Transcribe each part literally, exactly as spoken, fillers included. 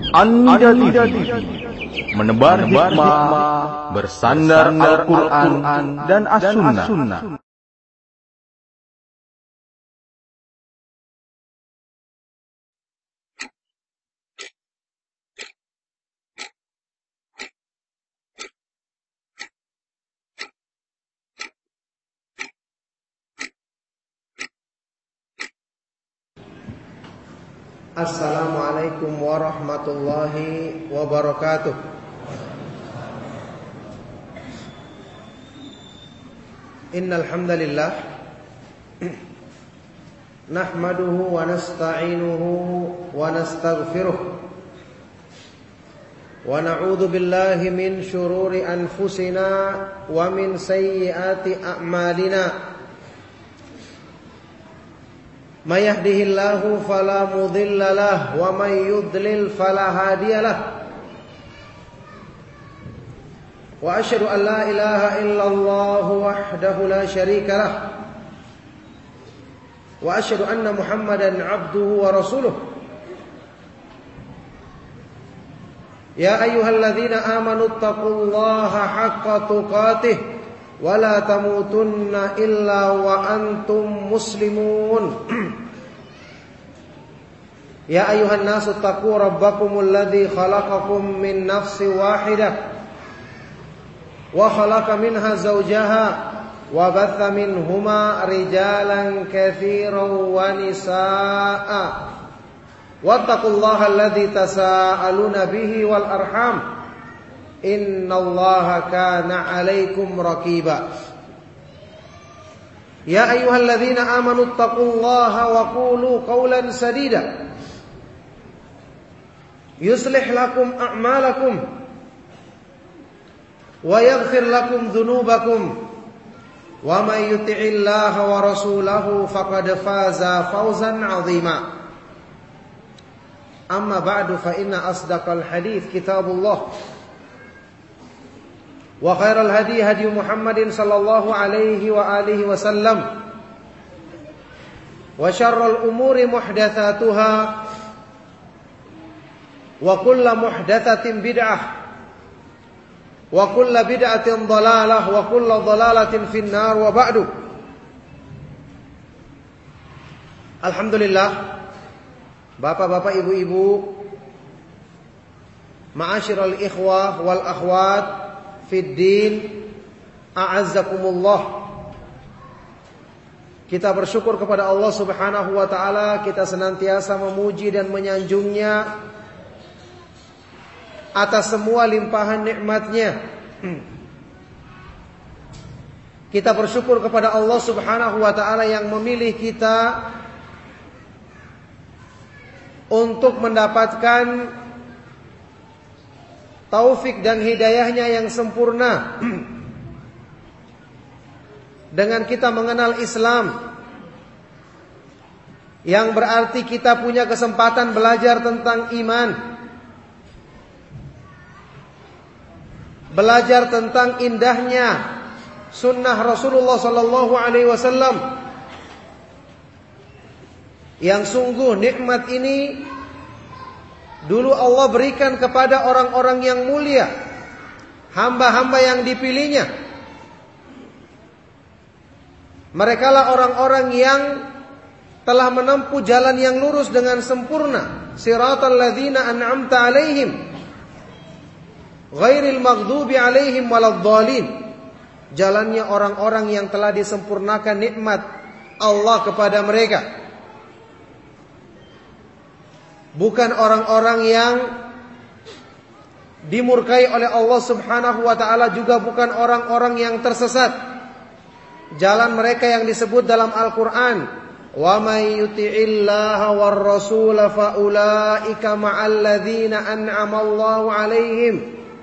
Anda T V menebar hikmah, bersandar Al-Quran dan As-Sunnah. Assalamualaikum warahmatullahi wabarakatuh. Innal hamdalillah nahmaduhu wa nasta'inuhu wa nastaghfiruh wa na'udzu billahi min shururi anfusina wa min sayyiati a'malina. May yahdihillahu fala mudilla lahu wa may yudlil fala hadiya lahu. Wa asyhadu an la ilaha illallah wahdahu la syarika lahu. Wa asyhadu anna Muhammadan abduhu wa rasuluh. Ya ayyuhalladzina amanu taqullaha haqqa tuqatih wa la tamutunna illa wa antum muslimun. Ya ayuhan nasu taqu rabbakumul ladzi khalaqakum min nafsin wahidah wa khalaqa minha zawjaha wa batha minhuma rijalan katsiran wa nisaa'a wattaqullaha alladzi tasaaluna bihi wal arham innallaha kana 'alaikum raqiba. Ya ayyuhalladzina amanu taqullaha wa qulu qawlan sadida yuslih lakum a'malakum wa yaghfir lakum dhunubakum wa may yuti'illaha wa rasulahu faqad faza fawzan 'azima. Amma ba'du fa inna asdaqal hadits kitabullah wa khairal hadi hadi Muhammadin sallallahu alaihi wa alihi wasallam wa syarrul umuri muhdatsatuha wa kullu muhdatsatin bid'ah wa kullu bid'atin dhalalah wa kullu dhalalatin finnar wa ba'du. Alhamdulillah, bapak-bapak, ibu-ibu, ma'asyiral ikhwah wal akhwat fid din, a'azzakumullah. Kita bersyukur kepada Allah Subhanahu wa taala, kita senantiasa memuji dan menyanjungnya atas semua limpahan nikmatnya. Kita bersyukur kepada Allah Subhanahu wa taala yang memilih kita untuk mendapatkan taufik dan hidayahnya yang sempurna dengan kita mengenal Islam, yang berarti kita punya kesempatan belajar tentang iman, belajar tentang indahnya sunnah Rasulullah sallallahu alaihi wasallam, yang sungguh nikmat ini dulu Allah berikan kepada orang-orang yang mulia, hamba-hamba yang dipilihnya. Merekalah orang-orang yang telah menempuh jalan yang lurus dengan sempurna. Siratal ladzina an'amta alaihim ghairil maghdubi alaihim waladhdallin. Jalannya orang-orang yang telah disempurnakan nikmat Allah kepada mereka, bukan orang-orang yang dimurkai oleh Allah Subhanahu wa taala, juga bukan orang-orang yang tersesat. Jalan mereka yang disebut dalam Al-Qur'an, wa may yuti'illaha war rasul fa ulaika ma'al ladzina an'ama Allahu 'alaihim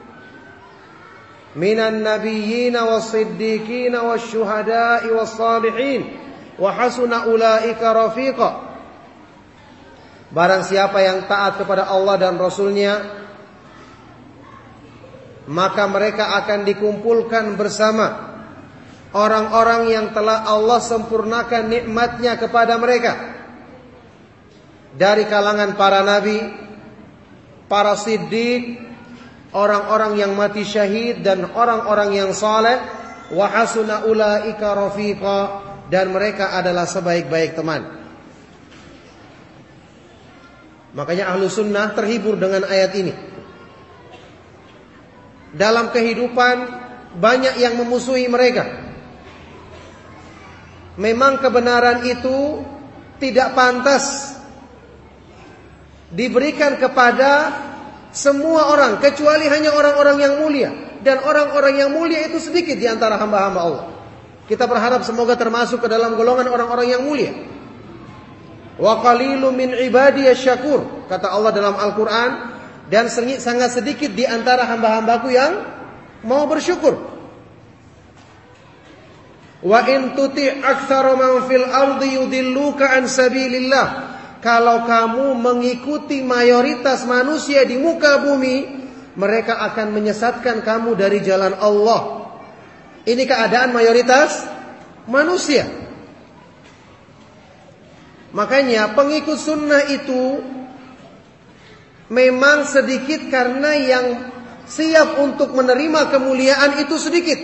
minan nabiyyin was-siddiqin wasyuhada'i was-salihin wa hasuna ulaika rafiqa. Barang siapa yang taat kepada Allah dan Rasulnya, maka mereka akan dikumpulkan bersama orang-orang yang telah Allah sempurnakan nikmatnya kepada mereka dari kalangan para nabi, para siddiq, orang-orang yang mati syahid dan orang-orang yang saleh, wa hasuna ulaika rafiqa, dan mereka adalah sebaik-baik teman. Makanya ahlu sunnah terhibur dengan ayat ini. Dalam kehidupan banyak yang memusuhi mereka. Memang kebenaran itu tidak pantas diberikan kepada semua orang, kecuali hanya orang-orang yang mulia. Dan orang-orang yang mulia itu sedikit di antara hamba-hamba Allah. Kita berharap semoga termasuk ke dalam golongan orang-orang yang mulia. Wa qalilun min ibadiyasy syakur, kata Allah dalam Al-Quran, dan sangat sedikit di antara hamba-hambaku yang mau bersyukur. Wa in tuti' aktsara man fil ardi yudilluka an sabilillah. Kalau kamu mengikuti mayoritas manusia di muka bumi, mereka akan menyesatkan kamu dari jalan Allah. Ini keadaan mayoritas manusia. Makanya pengikut sunnah itu memang sedikit karena yang siap untuk menerima kemuliaan itu sedikit.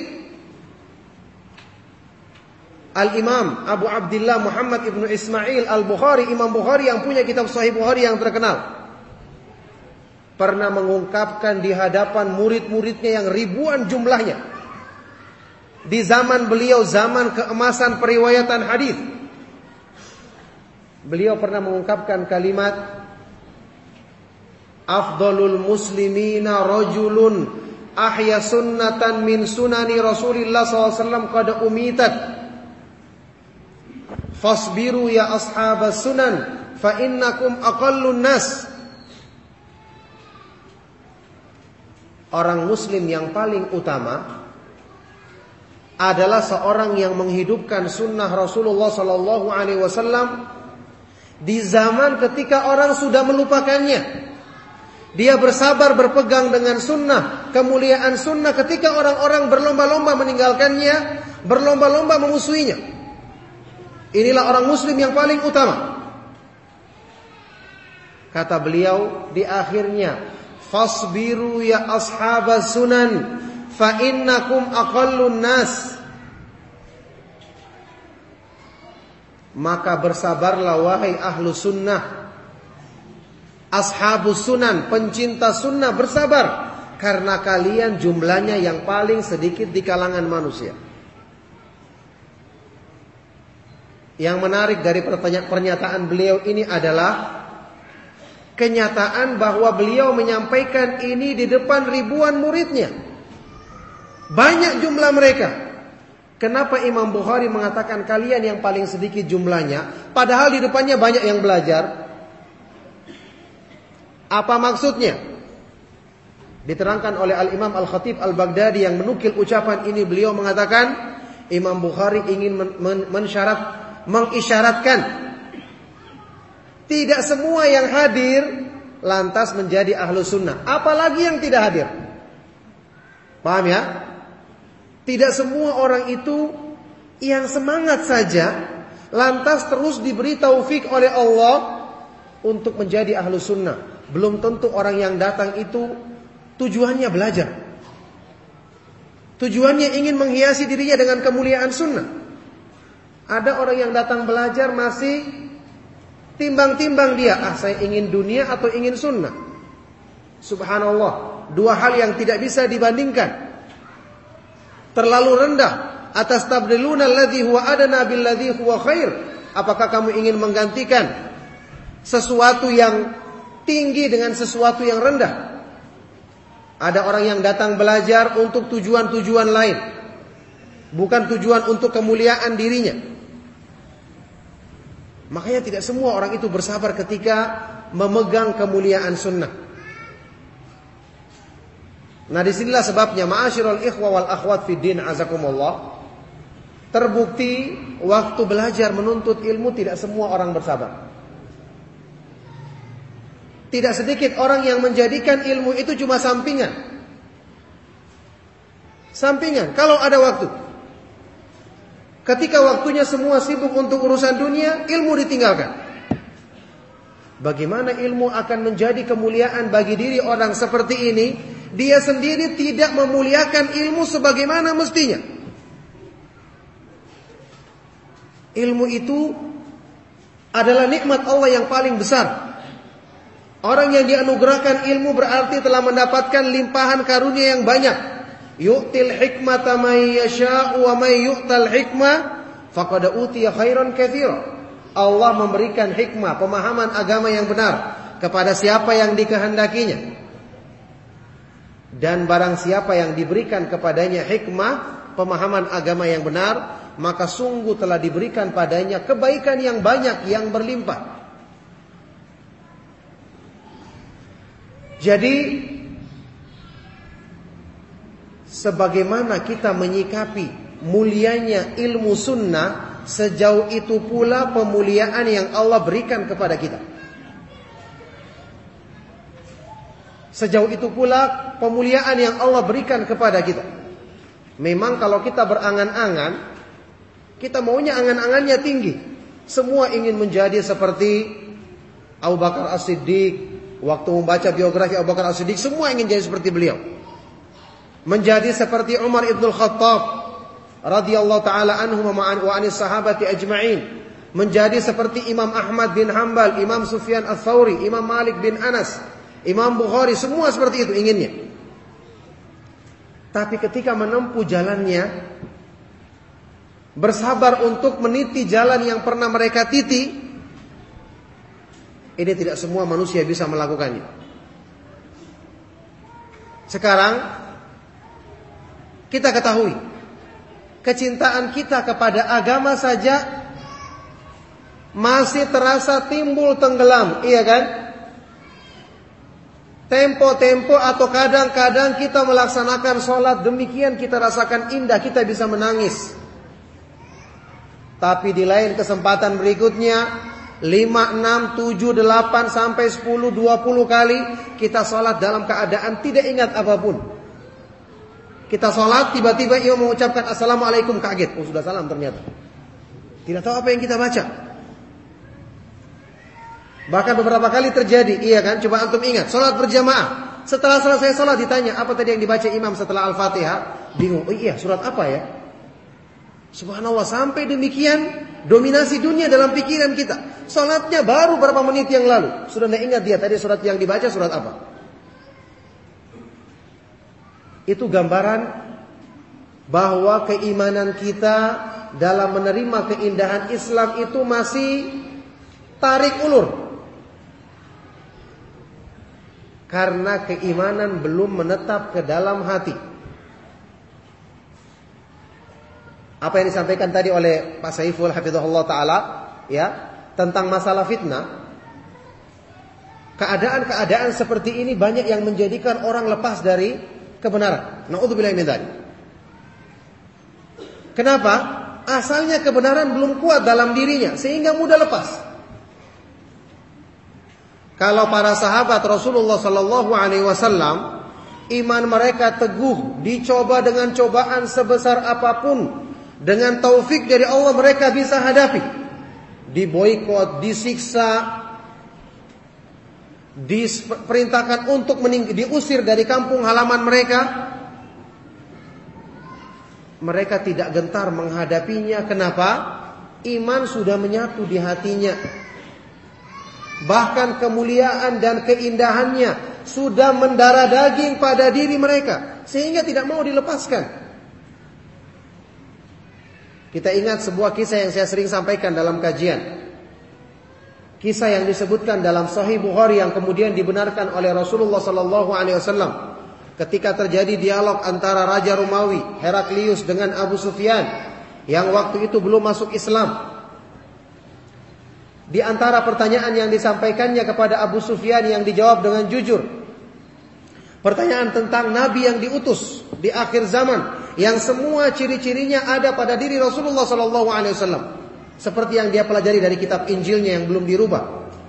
Al-Imam Abu Abdillah Muhammad ibnu Ismail Al-Bukhari, Imam Bukhari yang punya kitab Sahih Bukhari yang terkenal, pernah mengungkapkan di hadapan murid-muridnya yang ribuan jumlahnya, di zaman beliau, zaman keemasan periwayatan hadis, beliau pernah mengungkapkan kalimat, afdalul muslimina rajulun ahya sunnatan min sunani Rasulillah sallallahu alaihi wasallam qad umitat. Fasbiru ya ashabas sunan fa innakum aqallun nas. Orang muslim yang paling utama adalah seorang yang menghidupkan sunnah Rasulullah sallallahu alaihi wasallam di zaman ketika orang sudah melupakannya. Dia bersabar berpegang dengan sunnah, kemuliaan sunnah ketika orang-orang berlomba-lomba meninggalkannya, berlomba-lomba memusuhinya. Inilah orang muslim yang paling utama. Kata beliau di akhirnya, fasbiru ya ashabas sunan fa innakum aqallun nas. Maka bersabarlah wahai ahlu sunnah, ashabus sunan, pencinta sunnah, bersabar, karena kalian jumlahnya yang paling sedikit di kalangan manusia. Yang menarik dari pernyataan beliau ini adalah kenyataan bahwa beliau menyampaikan ini di depan ribuan muridnya. Banyak jumlah mereka. Kenapa Imam Bukhari mengatakan kalian yang paling sedikit jumlahnya, padahal di depannya banyak yang belajar? Apa maksudnya? Diterangkan oleh Al-Imam Al-Khatib Al-Baghdadi yang menukil ucapan ini. Beliau mengatakan Imam Bukhari ingin men- men- mensyarat mengisyaratkan tidak semua yang hadir lantas menjadi ahlu sunnah, apalagi yang tidak hadir. Paham ya? Tidak semua orang itu yang semangat saja lantas terus diberi taufik oleh Allah untuk menjadi ahlu sunnah. Belum tentu orang yang datang itu tujuannya belajar, tujuannya ingin menghiasi dirinya dengan kemuliaan sunnah. Ada orang yang datang belajar masih timbang-timbang dia, ah saya ingin dunia atau ingin sunnah. Subhanallah, dua hal yang tidak bisa dibandingkan. Terlalu rendah. Atastabdiluna alladhi huwa adna billadhi huwa khair. Apakah kamu ingin menggantikan sesuatu yang tinggi dengan sesuatu yang rendah? Ada orang yang datang belajar untuk tujuan-tujuan lain, bukan tujuan untuk kemuliaan dirinya. Makanya tidak semua orang itu bersabar ketika memegang kemuliaan sunnah. Nah disinilah sebabnya ma'asyiral ikhwa wal akhwat fid din azakumullah, terbukti waktu belajar menuntut ilmu tidak semua orang bersabar. Tidak sedikit orang yang menjadikan ilmu itu cuma sampingan. Sampingan kalau ada waktu. Ketika waktunya semua sibuk untuk urusan dunia, ilmu ditinggalkan. Bagaimana ilmu akan menjadi kemuliaan bagi diri orang seperti ini? Dia sendiri tidak memuliakan ilmu sebagaimana mestinya. Ilmu itu adalah nikmat Allah yang paling besar. Orang yang dianugerahkan ilmu berarti telah mendapatkan limpahan karunia yang banyak. Yu'til hikmata may yasha'u wa may yu'tal hikmah faqad utiya khairan katsira. Allah memberikan hikmah, pemahaman agama yang benar kepada siapa yang dikehendakinya. Dan barang siapa yang diberikan kepadanya hikmah, pemahaman agama yang benar, maka sungguh telah diberikan padanya kebaikan yang banyak, yang berlimpah. Jadi, sebagaimana kita menyikapi mulianya ilmu sunnah, sejauh itu pula pemuliaan yang Allah berikan kepada kita. Sejauh itu pula pemuliaan yang Allah berikan kepada kita. Memang kalau kita berangan-angan, kita maunya angan-angannya tinggi. Semua ingin menjadi seperti Abu Bakar As-Siddiq. Waktu membaca biografi Abu Bakar As-Siddiq, semua ingin jadi seperti beliau. Menjadi seperti Umar Ibn Khattab radhiyallahu taala anhu wa anis sahabati ajma'in. Menjadi seperti Imam Ahmad bin Hanbal, Imam Sufyan Ats-Tsauri, Imam Malik bin Anas, Imam Bukhari, semua seperti itu inginnya. Tapi ketika menempuh jalannya, bersabar untuk meniti jalan yang pernah mereka titi, ini tidak semua manusia bisa melakukannya. Sekarang kita ketahui, kecintaan kita kepada agama saja masih terasa timbul tenggelam, iya kan? Tempo-tempo atau kadang-kadang kita melaksanakan sholat demikian kita rasakan indah, kita bisa menangis. Tapi di lain kesempatan berikutnya lima, enam, tujuh, delapan, sampai sepuluh, dua puluh kali kita sholat dalam keadaan tidak ingat apapun. Kita sholat tiba-tiba imam mengucapkan assalamualaikum, kaget, oh sudah salam ternyata. Tidak tahu apa yang kita baca. Bahkan beberapa kali terjadi, iya kan? Coba antum ingat, sholat berjamaah. Setelah selesai sholat ditanya, apa tadi yang dibaca imam setelah Al-Fatihah? Bingung, oh iya surat apa ya? Subhanallah, sampai demikian dominasi dunia dalam pikiran kita. Sholatnya baru berapa menit yang lalu, sudah tidak ingat dia tadi surat yang dibaca surat apa. Itu gambaran bahwa keimanan kita dalam menerima keindahan Islam itu masih tarik ulur. Karena keimanan belum menetap ke dalam hati. Apa yang disampaikan tadi oleh Pak Saiful hafizahullah taala ya, tentang masalah fitnah. Keadaan-keadaan seperti ini banyak yang menjadikan orang lepas dari kebenaran. Na'udzubillahi min dzalik. Kenapa? Asalnya kebenaran belum kuat dalam dirinya sehingga mudah lepas. Kalau para sahabat Rasulullah sallallahu alaihi wasallam, iman mereka teguh, dicoba dengan cobaan sebesar apapun, dengan taufik dari Allah mereka bisa hadapi. Diboikot, disiksa, diperintahkan untuk mening- diusir dari kampung halaman mereka. Mereka tidak gentar menghadapinya. Kenapa? Iman sudah menyatu di hatinya. Bahkan kemuliaan dan keindahannya sudah mendarah daging pada diri mereka, sehingga tidak mau dilepaskan. Kita ingat sebuah kisah yang saya sering sampaikan dalam kajian. Kisah yang disebutkan dalam Sahih Bukhari yang kemudian dibenarkan oleh Rasulullah sallallahu alaihi wasallam. Ketika terjadi dialog antara Raja Romawi Heraklius dengan Abu Sufyan yang waktu itu belum masuk Islam. Di antara pertanyaan yang disampaikannya kepada Abu Sufyan yang dijawab dengan jujur, pertanyaan tentang Nabi yang diutus di akhir zaman, yang semua ciri-cirinya ada pada diri Rasulullah sallallahu alaihi wasallam, seperti yang dia pelajari dari kitab Injilnya yang belum dirubah.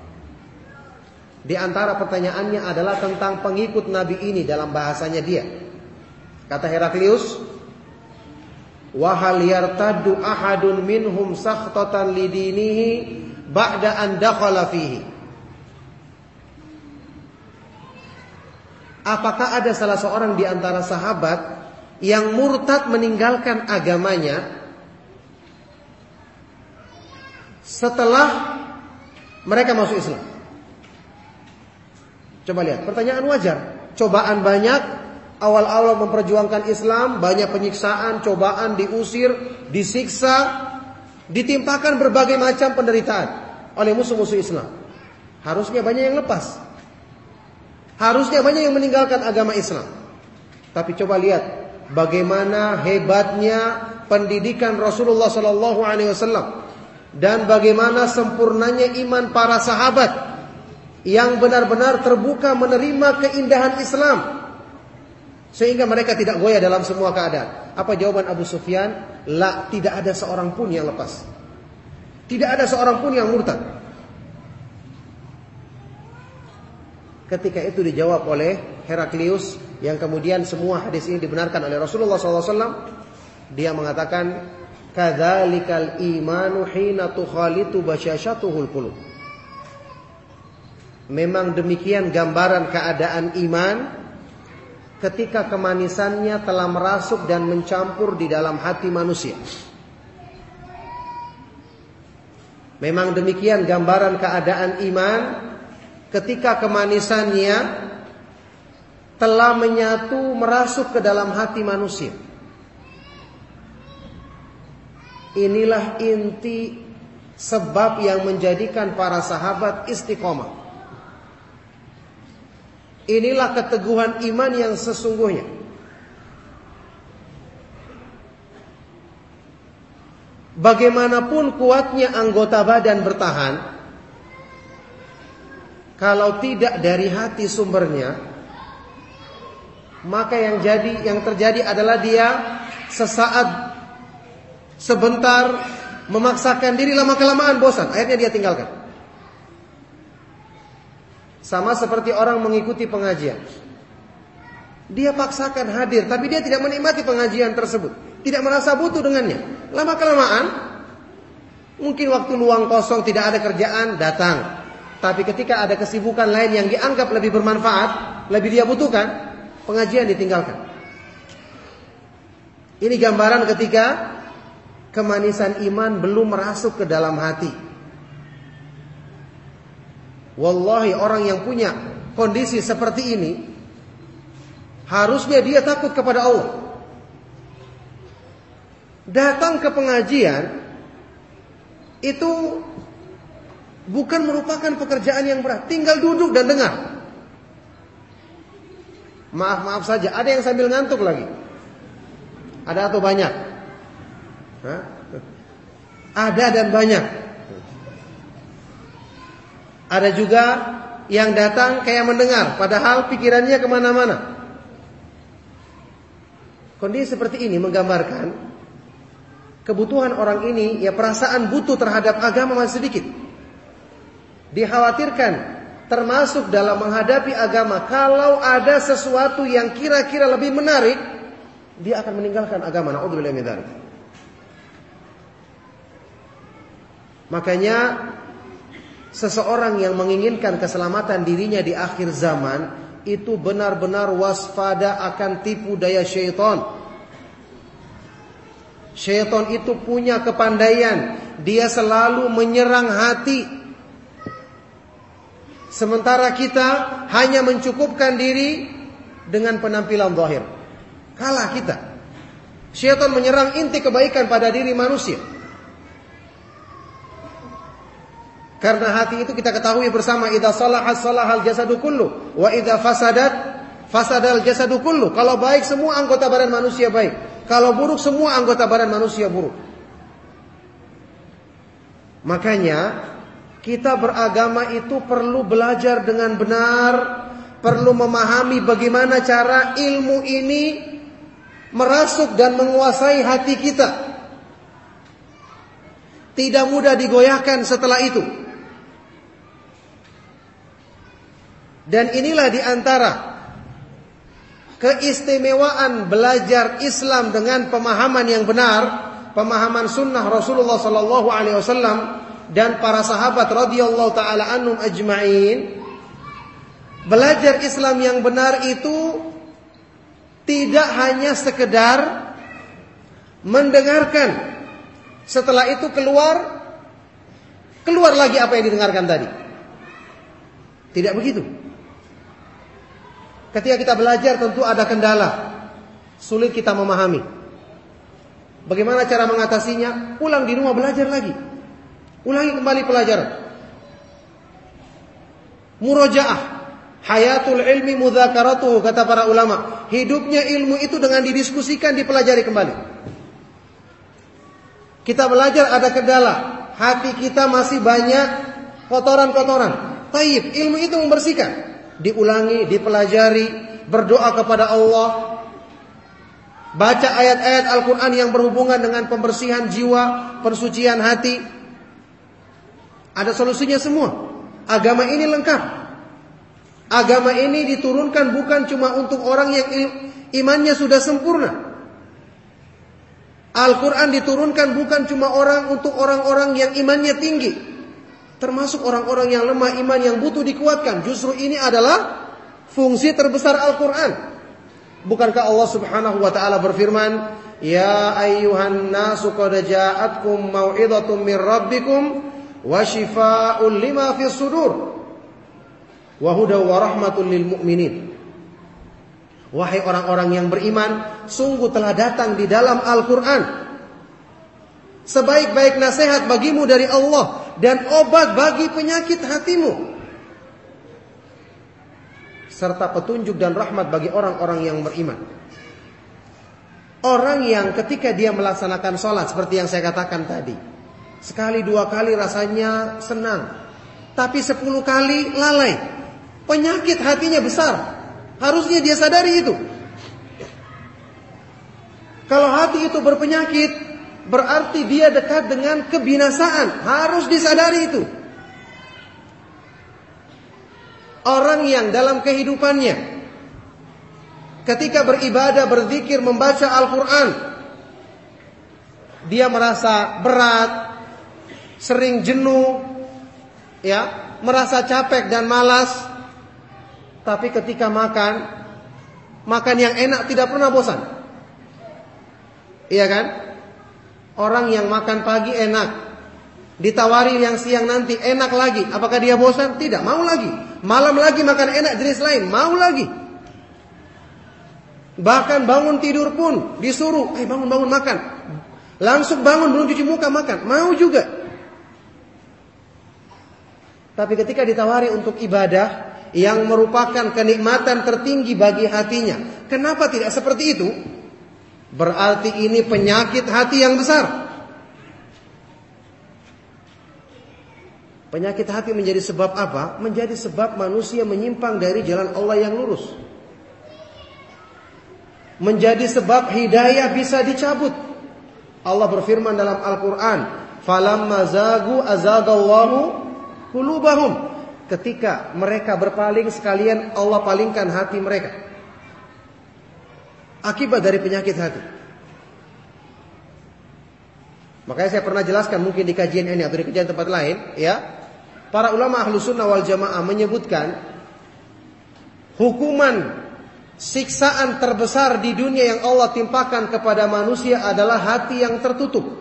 Di antara pertanyaannya adalah tentang pengikut Nabi ini dalam bahasanya dia. Kata Heraklius, wa hal yartaddu ahadun minhum sakhtatan lidinihi ba'da an dakhala fihi. apakah ada salah seorang di antara sahabat yang murtad meninggalkan agamanya setelah mereka masuk Islam? Coba lihat, pertanyaan wajar. Cobaan banyak, awal-awal memperjuangkan Islam, banyak penyiksaan, cobaan, diusir, disiksa, ditimpakan berbagai macam penderitaan oleh musuh-musuh Islam. Harusnya banyak yang lepas. Harusnya banyak yang meninggalkan agama Islam. Tapi coba lihat bagaimana hebatnya pendidikan Rasulullah sallallahu alaihi wasallam dan bagaimana sempurnanya iman para sahabat yang benar-benar terbuka menerima keindahan Islam sehingga mereka tidak goyah dalam semua keadaan. Apa jawaban Abu Sufyan? La, tidak ada seorang pun yang lepas. Tidak ada seorang pun yang murtad. Ketika itu dijawab oleh Heraklius, yang kemudian semua hadis ini dibenarkan oleh Rasulullah sallallahu alaihi wasallam. Dia mengatakan, kadzalikal imanu hina tukhalitu basyashatuhul qulub. Memang demikian gambaran keadaan iman ketika kemanisannya telah merasuk dan mencampur di dalam hati manusia. Memang demikian gambaran keadaan iman ketika kemanisannya telah menyatu merasuk ke dalam hati manusia. Inilah inti sebab yang menjadikan para sahabat istiqomah. Inilah keteguhan iman yang sesungguhnya. Bagaimanapun kuatnya anggota badan bertahan, kalau tidak dari hati sumbernya, maka yang jadi yang terjadi adalah dia sesaat, sebentar, memaksakan diri, lama-kelamaan bosan, akhirnya dia tinggalkan. Sama seperti orang mengikuti pengajian. Dia paksakan hadir, tapi dia tidak menikmati pengajian tersebut, tidak merasa butuh dengannya. Lama-kelamaan, mungkin waktu luang kosong tidak ada kerjaan, datang. Tapi ketika ada kesibukan lain yang dianggap lebih bermanfaat, lebih dia butuhkan, pengajian ditinggalkan. Ini gambaran ketika kemanisan iman belum merasuk ke dalam hati. Wallahi, orang yang punya kondisi seperti ini harusnya dia takut kepada Allah. Datang ke pengajian itu bukan merupakan pekerjaan yang berat, tinggal duduk dan dengar. Maaf-maaf saja, ada yang sambil ngantuk lagi. Ada atau banyak? Hah? Ada dan banyak. Ada juga yang datang kayak mendengar, padahal pikirannya kemana-mana. Kondisi seperti ini menggambarkan kebutuhan orang ini, ya perasaan butuh terhadap agama masih sedikit. Dikhawatirkan termasuk dalam menghadapi agama, kalau ada sesuatu yang kira-kira lebih menarik, dia akan meninggalkan agama. Na'udzubillah min dzalik. Makanya seseorang yang menginginkan keselamatan dirinya di akhir zaman itu benar-benar waspada akan tipu daya syaitan. Syaitan itu punya kepandaian, dia selalu menyerang hati. Sementara kita hanya mencukupkan diri dengan penampilan zahir. Kalah kita. Syaitan menyerang inti kebaikan pada diri manusia. Karena hati itu kita ketahui bersama, idza salahat salahal jasadu kullu wa idza fasadat fasadal jasadu kullu. Kalau baik semua anggota badan manusia baik, kalau buruk semua anggota badan manusia buruk. Makanya kita beragama itu perlu belajar dengan benar, perlu memahami bagaimana cara ilmu ini merasuk dan menguasai hati kita. Tidak mudah digoyahkan setelah itu. Dan inilah diantara keistimewaan belajar Islam dengan pemahaman yang benar, pemahaman sunnah Rasulullah sallallahu alaihi wasallam dan para sahabat radhiyallahu taala anhum ajma'in, Belajar Islam yang benar itu tidak hanya sekedar mendengarkan, setelah itu keluar keluar lagi apa yang didengarkan tadi. Tidak begitu. Ketika kita belajar tentu ada kendala, sulit kita memahami. Bagaimana cara mengatasinya? Pulang di rumah belajar lagi, ulangi kembali pelajaran. Murojaah, hayatul ilmi mudzakaratuhu, kata para ulama. Hidupnya ilmu itu dengan didiskusikan, dipelajari kembali. Kita belajar ada kendala, hati kita masih banyak kotoran-kotoran. Taib, ilmu itu membersihkan. Diulangi, dipelajari, berdoa kepada Allah. Baca ayat-ayat Al-Quran yang berhubungan dengan pembersihan jiwa, pensucian hati. Ada solusinya semua. Agama ini lengkap. Agama ini diturunkan bukan cuma untuk orang yang imannya sudah sempurna. Al-Quran diturunkan bukan cuma orang untuk orang-orang yang imannya tinggi, termasuk orang-orang yang lemah iman yang butuh dikuatkan. Justru ini adalah fungsi terbesar Al-Quran. Bukankah Allah Subhanahu wa taala berfirman, "Ya ayyuhan nasu qad ja'atkum mau'izatun mir rabbikum wa shifaa'un lima fis sudur wa hudaw wa rahmatun lil mu'minin." Wahai orang-orang yang beriman, sungguh telah datang di dalam Al-Quran sebaik-baik nasihat bagimu dari Allah dan obat bagi penyakit hatimu, serta petunjuk dan rahmat bagi orang-orang yang beriman. Orang yang ketika dia melaksanakan sholat, seperti yang saya katakan tadi, sekali dua kali rasanya senang, tapi sepuluh kali lalai, penyakit hatinya besar. Harusnya dia sadari itu. Kalau hati itu berpenyakit, berarti dia dekat dengan kebinasaan. Harus disadari itu. Orang yang dalam kehidupannya, ketika beribadah, berzikir, membaca Al-Quran, dia merasa berat, sering jenuh, ya, merasa capek dan malas. Tapi ketika makan, makan yang enak tidak pernah bosan. Iya kan? Orang yang makan pagi enak, ditawari yang siang nanti enak lagi, apakah dia bosan? Tidak, mau lagi. Malam lagi makan enak jenis lain, mau lagi. Bahkan bangun tidur pun disuruh, eh bangun-bangun makan. Langsung bangun belum cuci muka makan, mau juga. Tapi ketika ditawari untuk ibadah yang merupakan kenikmatan tertinggi bagi hatinya, kenapa tidak seperti itu? Berarti ini penyakit hati yang besar. Penyakit hati menjadi sebab apa? Menjadi sebab manusia menyimpang dari jalan Allah yang lurus. Menjadi sebab hidayah bisa dicabut. Allah berfirman dalam Al-Quran, "Falamma zagu azagallahu qulubahum." Ketika mereka berpaling, sekalian Allah palingkan hati mereka. Akibat dari penyakit hati. Makanya saya pernah jelaskan mungkin di kajian ini atau di kajian tempat lain, ya. Para ulama Ahlus Sunnah wal Jamaah menyebutkan hukuman siksaan terbesar di dunia yang Allah timpakan kepada manusia adalah hati yang tertutup.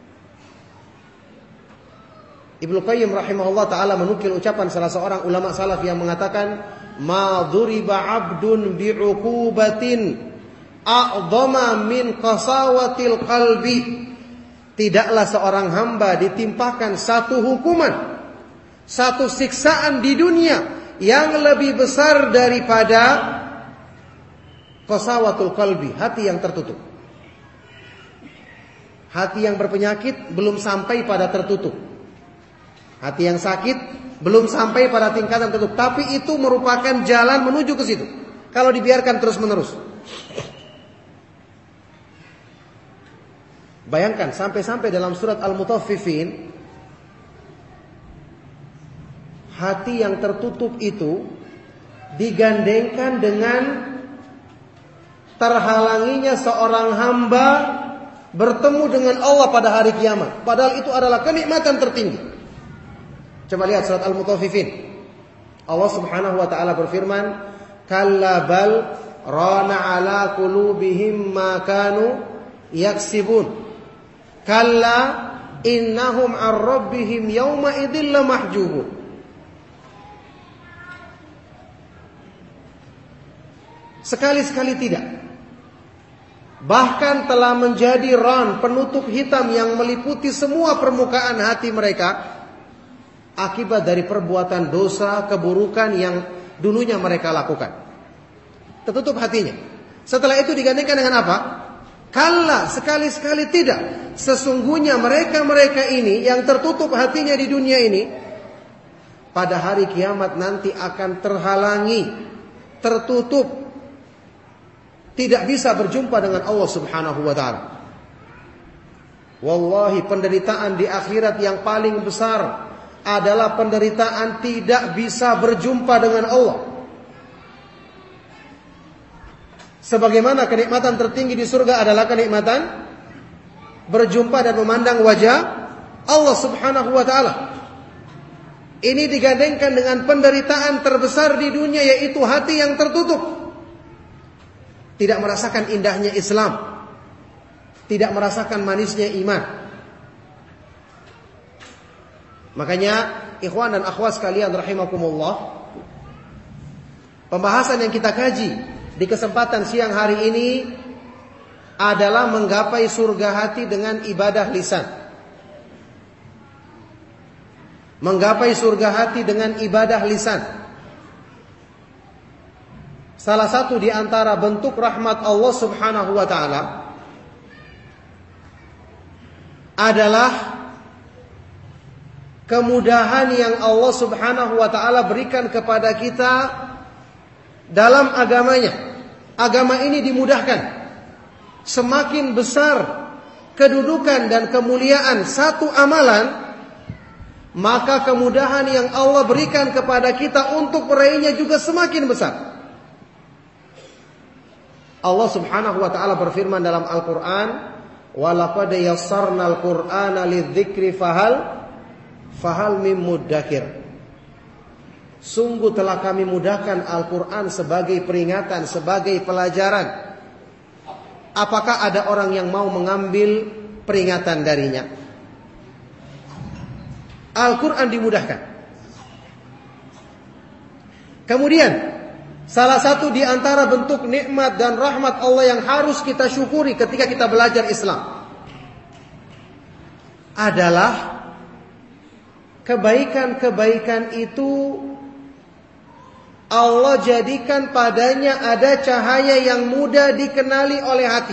Ibnu Qayyim rahimahullah ta'ala menukil ucapan salah seorang ulama salaf yang mengatakan, "Ma dhuriba 'abdun bi'uqubatin a'dhama min qasawatil qalbi." Tidaklah seorang hamba ditimpakan satu hukuman, satu siksaan di dunia yang lebih besar daripada qasawatul qalbi, hati yang tertutup. Hati yang berpenyakit belum sampai pada tertutup. Hati yang sakit belum sampai pada tingkatan tertutup, tapi itu merupakan jalan menuju ke situ. Kalau dibiarkan terus-menerus. Bayangkan sampai-sampai dalam surat Al-Mutaffifin, hati yang tertutup itu digandengkan dengan terhalanginya seorang hamba bertemu dengan Allah pada hari kiamat. Padahal itu adalah kenikmatan tertinggi. Coba lihat surat Al-Mutaffifin Allah Subhanahu wa taala berfirman, "Kalla bal rana ala qulubihim ma kanu yaksibun. Kalla innahum an rabbihim yawma idzil lamahjubun." Sekali-sekali tidak. Bahkan telah menjadi ran, penutup hitam yang meliputi semua permukaan hati mereka akibat dari perbuatan dosa, keburukan yang dulunya mereka lakukan. Tertutup hatinya. Setelah itu digantikan dengan apa? Kalla, sekali-sekali tidak. Sesungguhnya mereka-mereka ini yang tertutup hatinya di dunia ini, pada hari kiamat nanti akan terhalangi, tertutup, tidak bisa berjumpa dengan Allah Subhanahu wa ta'ala. Wallahi, penderitaan di akhirat yang paling besar adalah penderitaan tidak bisa berjumpa dengan Allah. Sebagaimana kenikmatan tertinggi di surga adalah kenikmatan berjumpa dan memandang wajah Allah Subhanahu wa ta'ala. Ini digandengkan dengan penderitaan terbesar di dunia, yaitu hati yang tertutup. Tidak merasakan indahnya Islam, tidak merasakan manisnya iman. Makanya ikhwan dan akhwat sekalian rahimakumullah, pembahasan yang kita kaji di kesempatan siang hari ini adalah menggapai surga hati dengan ibadah lisan. Menggapai surga hati dengan ibadah lisan. Salah satu di antara bentuk rahmat Allah Subhanahu wa ta'ala adalah kemudahan yang Allah Subhanahu wa ta'ala berikan kepada kita dalam agamanya. Agama ini dimudahkan. Semakin besar kedudukan dan kemuliaan satu amalan, maka kemudahan yang Allah berikan kepada kita untuk meraihnya juga semakin besar. Allah Subhanahu wa ta'ala berfirman dalam Al-Quran, "Walaqad yassarnal Qur'ana lidzikri fahal fahal mim muddakir." Sungguh telah kami mudahkan Al-Quran sebagai peringatan, sebagai pelajaran. Apakah ada orang yang mau mengambil peringatan darinya? Al-Quran dimudahkan. Kemudian salah satu di antara bentuk nikmat dan rahmat Allah yang harus kita syukuri ketika kita belajar Islam adalah kebaikan-kebaikan itu Allah jadikan padanya ada cahaya yang mudah dikenali oleh hati.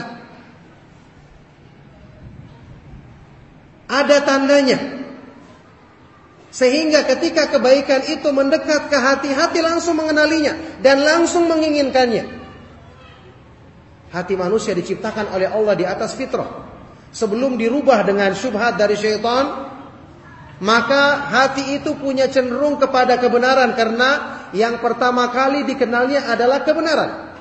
Ada tandanya. Sehingga ketika kebaikan itu mendekat ke hati-hati langsung mengenalinya dan langsung menginginkannya. Hati manusia diciptakan oleh Allah di atas fitrah. Sebelum dirubah dengan syubhat dari syaitan, maka hati itu punya cenderung kepada kebenaran karena yang pertama kali dikenalnya adalah kebenaran.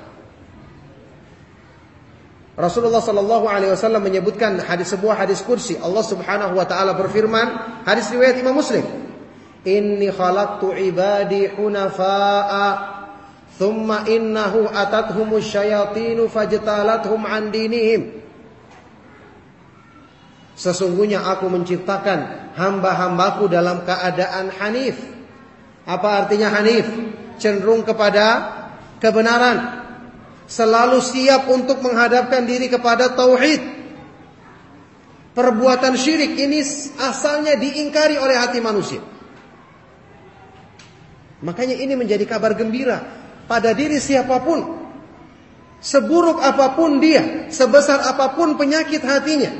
Rasulullah sallallahu alaihi wasallam menyebutkan hadis sebuah hadis kursi. Allah Subhanahu wa taala berfirman, hadis riwayat Imam Muslim, "Inni khalaqtu ibadi hunafa'a, thumma innahu atathumus syayatinu fajtalathum an dinihim." Sesungguhnya aku menciptakan hamba-hambaku dalam keadaan hanif. Apa artinya hanif? Cenderung kepada kebenaran. Selalu siap untuk menghadapkan diri kepada tauhid. Perbuatan syirik ini asalnya diingkari oleh hati manusia. Makanya ini menjadi kabar gembira pada diri siapapun. Seburuk apapun dia, sebesar apapun penyakit hatinya,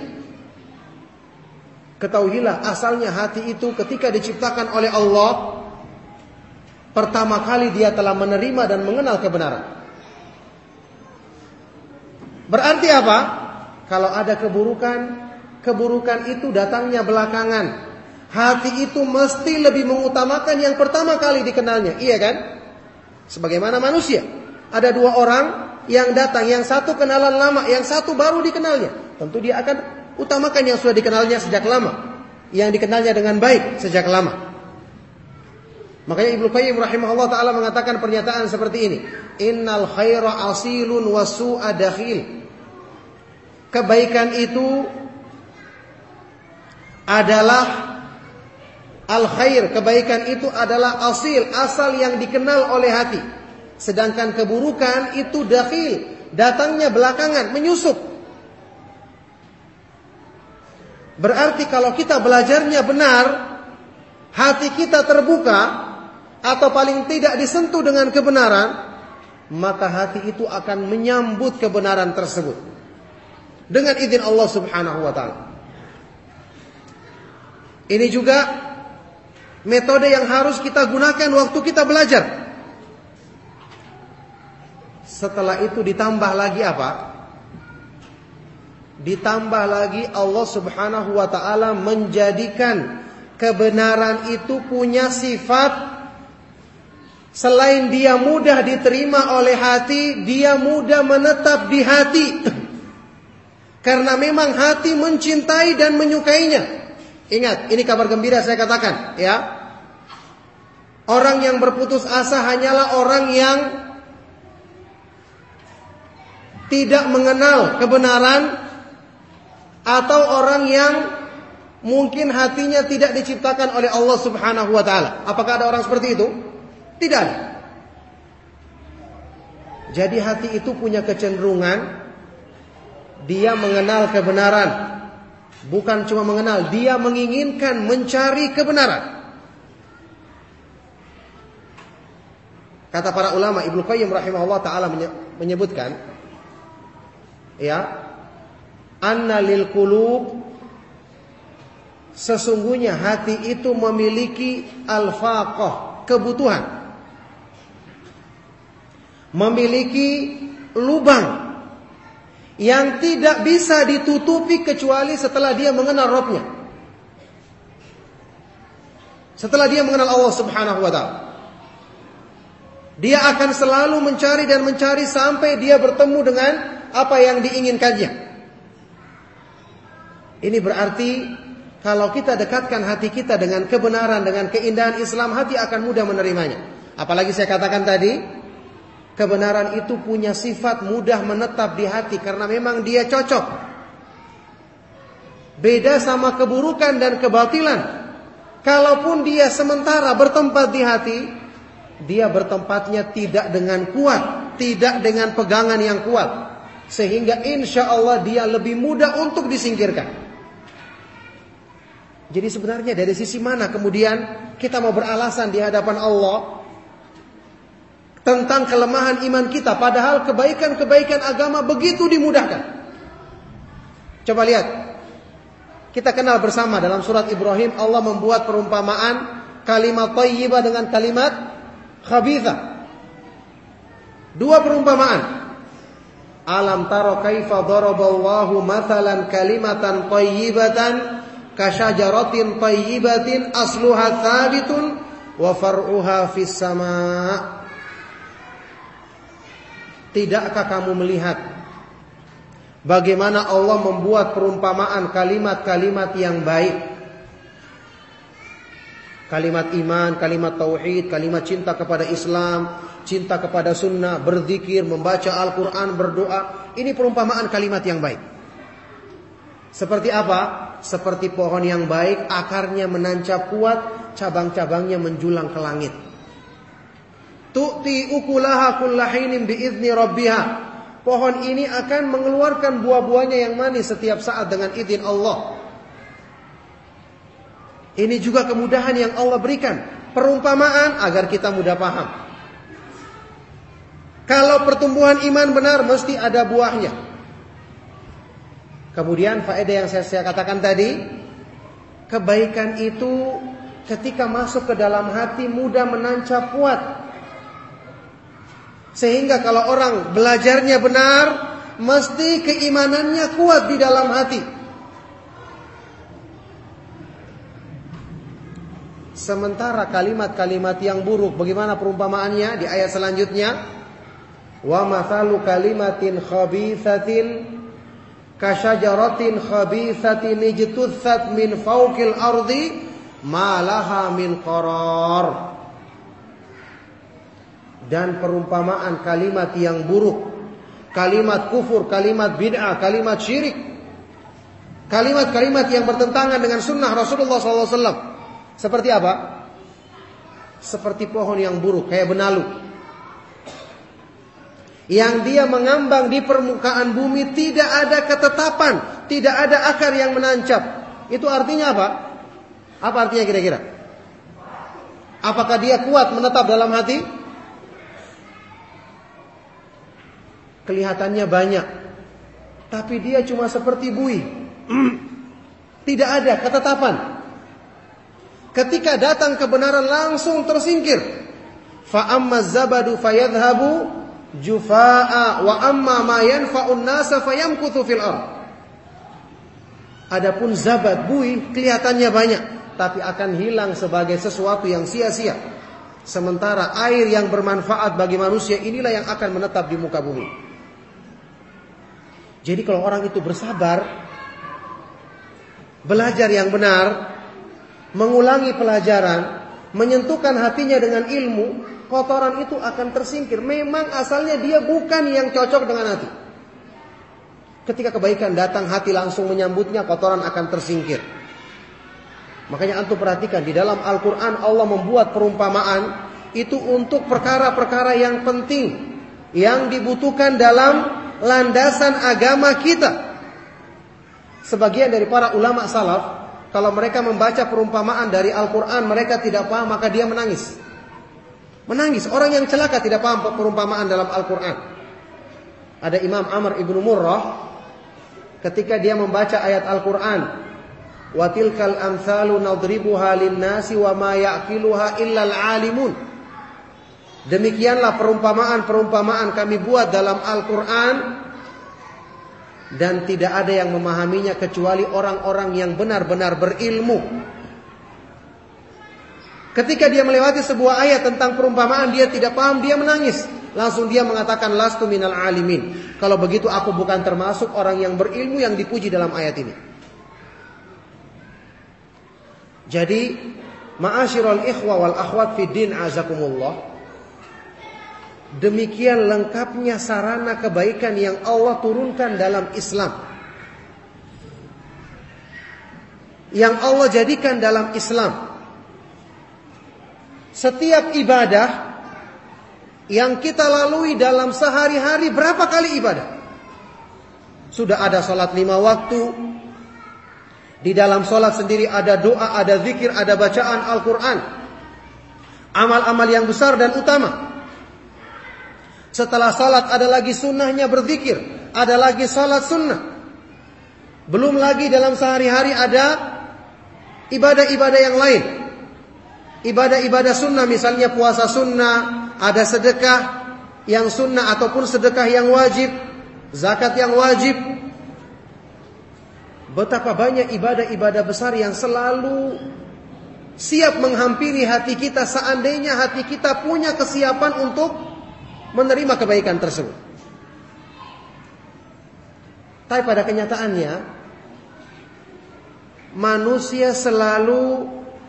ketahuilah asalnya hati itu ketika diciptakan oleh Allah, pertama kali dia telah menerima dan mengenal kebenaran. Berarti apa? Kalau ada keburukan, keburukan itu datangnya belakangan. Hati itu mesti lebih mengutamakan yang pertama kali dikenalnya. Iya kan? Sebagaimana manusia. Ada dua orang yang datang. Yang satu kenalan lama, yang satu baru dikenalnya. Tentu dia akan utamakan yang sudah dikenalnya sejak lama. Yang dikenalnya dengan baik sejak lama. Makanya Ibnu Qayyim rahimahullah ta'ala mengatakan pernyataan seperti ini. Innal khaira asilun wa su'a dakhil. Kebaikan itu adalah al-khair. Kebaikan itu adalah asil, asal yang dikenal oleh hati. Sedangkan keburukan itu dakhil, datangnya belakangan, menyusup. Berarti kalau kita belajarnya benar, hati kita terbuka, atau paling tidak disentuh dengan kebenaran, maka hati itu akan menyambut kebenaran tersebut dengan izin Allah Subhanahu wa ta'ala. Ini juga metode yang harus kita gunakan waktu kita belajar. Setelah itu ditambah lagi apa? Ditambah lagi Allah Subhanahu wa ta'ala menjadikan kebenaran itu punya sifat. Selain dia mudah diterima oleh hati, dia mudah menetap di hati. Karena memang hati mencintai dan menyukainya. Ingat, ini kabar gembira saya katakan, ya. Orang yang berputus asa hanyalah orang yang tidak mengenal kebenaran, atau orang yang mungkin hatinya tidak diciptakan oleh Allah Subhanahu wa ta'ala. Apakah ada orang seperti itu? Tidak ada. Jadi hati itu punya kecenderungan, dia mengenal kebenaran. Bukan cuma mengenal, dia menginginkan mencari kebenaran. Kata para ulama, Ibnu Qayyim rahimahullah ta'ala menyebutkan, ya, anna lil qulub, sesungguhnya hati itu memiliki al-faqah, kebutuhan. Memiliki lubang yang tidak bisa ditutupi kecuali setelah dia mengenal Rabbnya. Setelah dia mengenal Allah Subhanahu wa ta'ala, dia akan selalu mencari dan mencari sampai dia bertemu dengan apa yang diinginkannya. Ini berarti kalau kita dekatkan hati kita dengan kebenaran, dengan keindahan Islam, hati akan mudah menerimanya. Apalagi saya katakan tadi, kebenaran itu punya sifat mudah menetap di hati karena memang dia cocok. Beda sama keburukan dan kebatilan. Kalaupun dia sementara bertempat di hati, dia bertempatnya tidak dengan kuat, tidak dengan pegangan yang kuat, sehingga insya Allah dia lebih mudah untuk disingkirkan. Jadi sebenarnya dari sisi mana kemudian kita mau beralasan di hadapan Allah tentang kelemahan iman kita, padahal kebaikan-kebaikan agama begitu dimudahkan. Coba lihat, kita kenal bersama dalam surat Ibrahim, Allah membuat perumpamaan kalimat thayyibah dengan kalimat khabithah. Dua perumpamaan. Alam taro kaifa daraballahu mathalan kalimatan thayyibatan kasyajaratin thayyibatin asluha thabitun wa far'uha fis sama'. Tidakkah kamu melihat bagaimana Allah membuat perumpamaan kalimat-kalimat yang baik? Kalimat iman, kalimat tauhid, kalimat cinta kepada Islam, cinta kepada sunnah, berzikir, membaca Al-Quran, berdoa. Ini perumpamaan kalimat yang baik. Seperti apa? Seperti pohon yang baik, akarnya menancap kuat, cabang-cabangnya menjulang ke langit. Tu'ti ukulaha kullahinin biizni rabbiha. Pohon ini akan mengeluarkan buah-buahnya yang manis setiap saat dengan izin Allah. Ini juga kemudahan yang Allah berikan. Perumpamaan agar kita mudah paham. Kalau pertumbuhan iman benar mesti ada buahnya. Kemudian faedah yang saya, saya katakan tadi, kebaikan itu ketika masuk ke dalam hati mudah menancap kuat. Sehingga kalau orang belajarnya benar, mesti keimanannya kuat di dalam hati. Sementara kalimat-kalimat yang buruk, bagaimana perumpamaannya di ayat selanjutnya? Wa mathalu kalimatin khabithatin kasyajaratin khabithatin ijtutsat min fawqil ardi ma laha min qarar. dan perumpamaan kalimat yang buruk, kalimat kufur, kalimat bid'ah, kalimat syirik, kalimat-kalimat yang bertentangan dengan sunnah Rasulullah shallallahu alaihi wasallam. Seperti apa? Seperti pohon yang buruk, kayak benalu, yang dia mengambang di permukaan bumi, tidak ada ketetapan, tidak ada akar yang menancap. Itu artinya apa? Apa artinya kira-kira? Apakah dia kuat menetap dalam hati? Kelihatannya banyak, tapi dia cuma seperti buih. Tidak ada ketetapan. Ketika datang kebenaran langsung tersingkir. Fa amma zabadu fayadhhabu jufaa wa amma ma yanfa'un nasa fayamkuthu fil ardh. Adapun zabat, buih, kelihatannya banyak, tapi akan hilang sebagai sesuatu yang sia-sia. Sementara air yang bermanfaat bagi manusia, inilah yang akan menetap di muka bumi. Jadi kalau orang itu bersabar, belajar yang benar, mengulangi pelajaran, menyentuhkan hatinya dengan ilmu, kotoran itu akan tersingkir. Memang asalnya dia bukan yang cocok dengan hati. Ketika kebaikan datang, hati langsung menyambutnya, kotoran akan tersingkir. Makanya antum perhatikan, di dalam Al-Quran Allah membuat perumpamaan itu untuk perkara-perkara yang penting, yang dibutuhkan dalam landasan agama kita. Sebagian dari para ulama salaf, kalau mereka membaca perumpamaan dari Al-Quran, mereka tidak paham, maka dia menangis. Menangis, orang yang celaka tidak paham perumpamaan dalam Al-Quran. Ada Imam Amr ibnu Murrah, ketika dia membaca ayat Al-Quran, wa tilkal amthalu nadribuha linnasi wa ma ya'qiluha illa al-alimun. Demikianlah perumpamaan-perumpamaan kami buat dalam Al-Quran, dan tidak ada yang memahaminya kecuali orang-orang yang benar-benar berilmu. Ketika dia melewati sebuah ayat tentang perumpamaan, dia tidak paham, dia menangis. Langsung dia mengatakan, lastu minal alimin. Kalau begitu aku bukan termasuk orang yang berilmu yang dipuji dalam ayat ini. Jadi, ma'asyiral ikhwa wal akhwat fid din azakumullah, demikian lengkapnya sarana kebaikan yang Allah turunkan dalam Islam, yang Allah jadikan dalam Islam. Setiap ibadah yang kita lalui dalam sehari-hari, berapa kali ibadah? Sudah ada sholat lima waktu. Di dalam sholat sendiri ada doa, ada zikir, ada bacaan Al-Quran. Amal-amal yang besar dan utama. Setelah sholat ada lagi sunnahnya berzikir, ada lagi sholat sunnah. Belum lagi dalam sehari-hari ada ibadah-ibadah yang lain. Ibadah-ibadah sunnah, misalnya puasa sunnah, ada sedekah yang sunnah ataupun sedekah yang wajib, zakat yang wajib. Betapa banyak ibadah-ibadah besar yang selalu siap menghampiri hati kita seandainya hati kita punya kesiapan untuk menerima kebaikan tersebut. Tapi pada kenyataannya, manusia selalu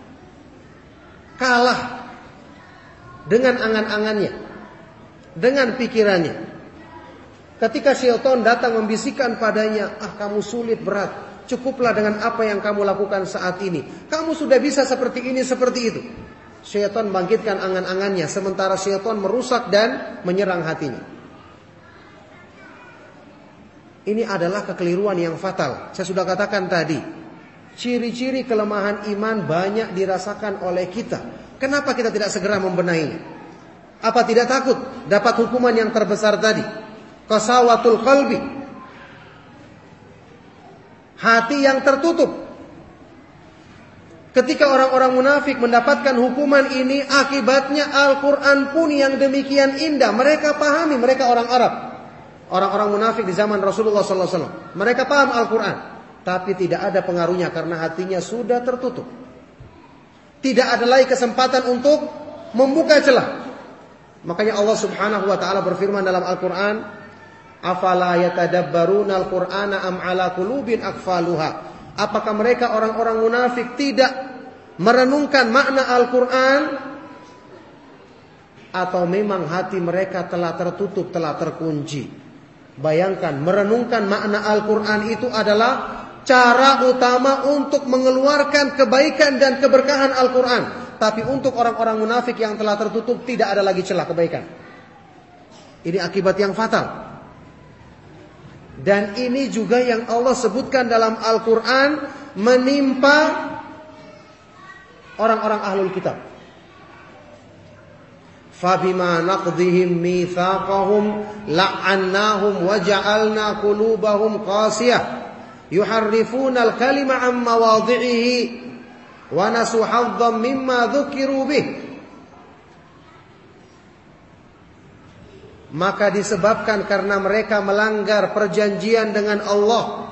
kalah dengan angan-angannya, dengan pikirannya. Ketika syaitan datang membisikkan padanya, ah kamu sulit berat, cukuplah dengan apa yang kamu lakukan saat ini. Kamu sudah bisa seperti ini, seperti itu. Syaitan bangkitkan angan-angannya, sementara syaitan merusak dan menyerang hatinya. Ini adalah kekeliruan yang fatal. Saya sudah katakan tadi, ciri-ciri kelemahan iman banyak dirasakan oleh kita. Kenapa kita tidak segera membenahinya? Apa tidak takut dapat hukuman yang terbesar tadi? Qasawatul qalbi, hati yang tertutup. Ketika orang-orang munafik mendapatkan hukuman ini, akibatnya Al-Quran pun yang demikian indah. Mereka pahami, mereka orang Arab, orang-orang munafik di zaman Rasulullah sallallahu alaihi wasallam. Mereka paham Al-Quran, tapi tidak ada pengaruhnya karena hatinya sudah tertutup. Tidak ada lagi kesempatan untuk membuka celah. Makanya Allah subhanahu wa ta'ala berfirman dalam Al-Quran, afala yatadabbaruna al-Qur'ana am ala qulubin aqfaluha. Apakah mereka orang-orang munafik tidak merenungkan makna Al-Quran? atau memang hati mereka telah tertutup, telah terkunci. Bayangkan, merenungkan makna Al-Quran itu adalah cara utama untuk mengeluarkan kebaikan dan keberkahan Al-Quran. Tapi untuk orang-orang munafik yang telah tertutup, tidak ada lagi celah kebaikan. Ini akibat yang fatal. Dan ini juga yang Allah sebutkan dalam Al-Quran menimpa orang-orang ahlul kitab. Fabima naqdihim mitsaqahum la'annahum wa ja'alna qulubahum qasiyah yuharrifuna al-kalima 'an mawadhi'ihi wa nasu hazzan mimma dzukiru bih. Maka disebabkan karena mereka melanggar perjanjian dengan Allah,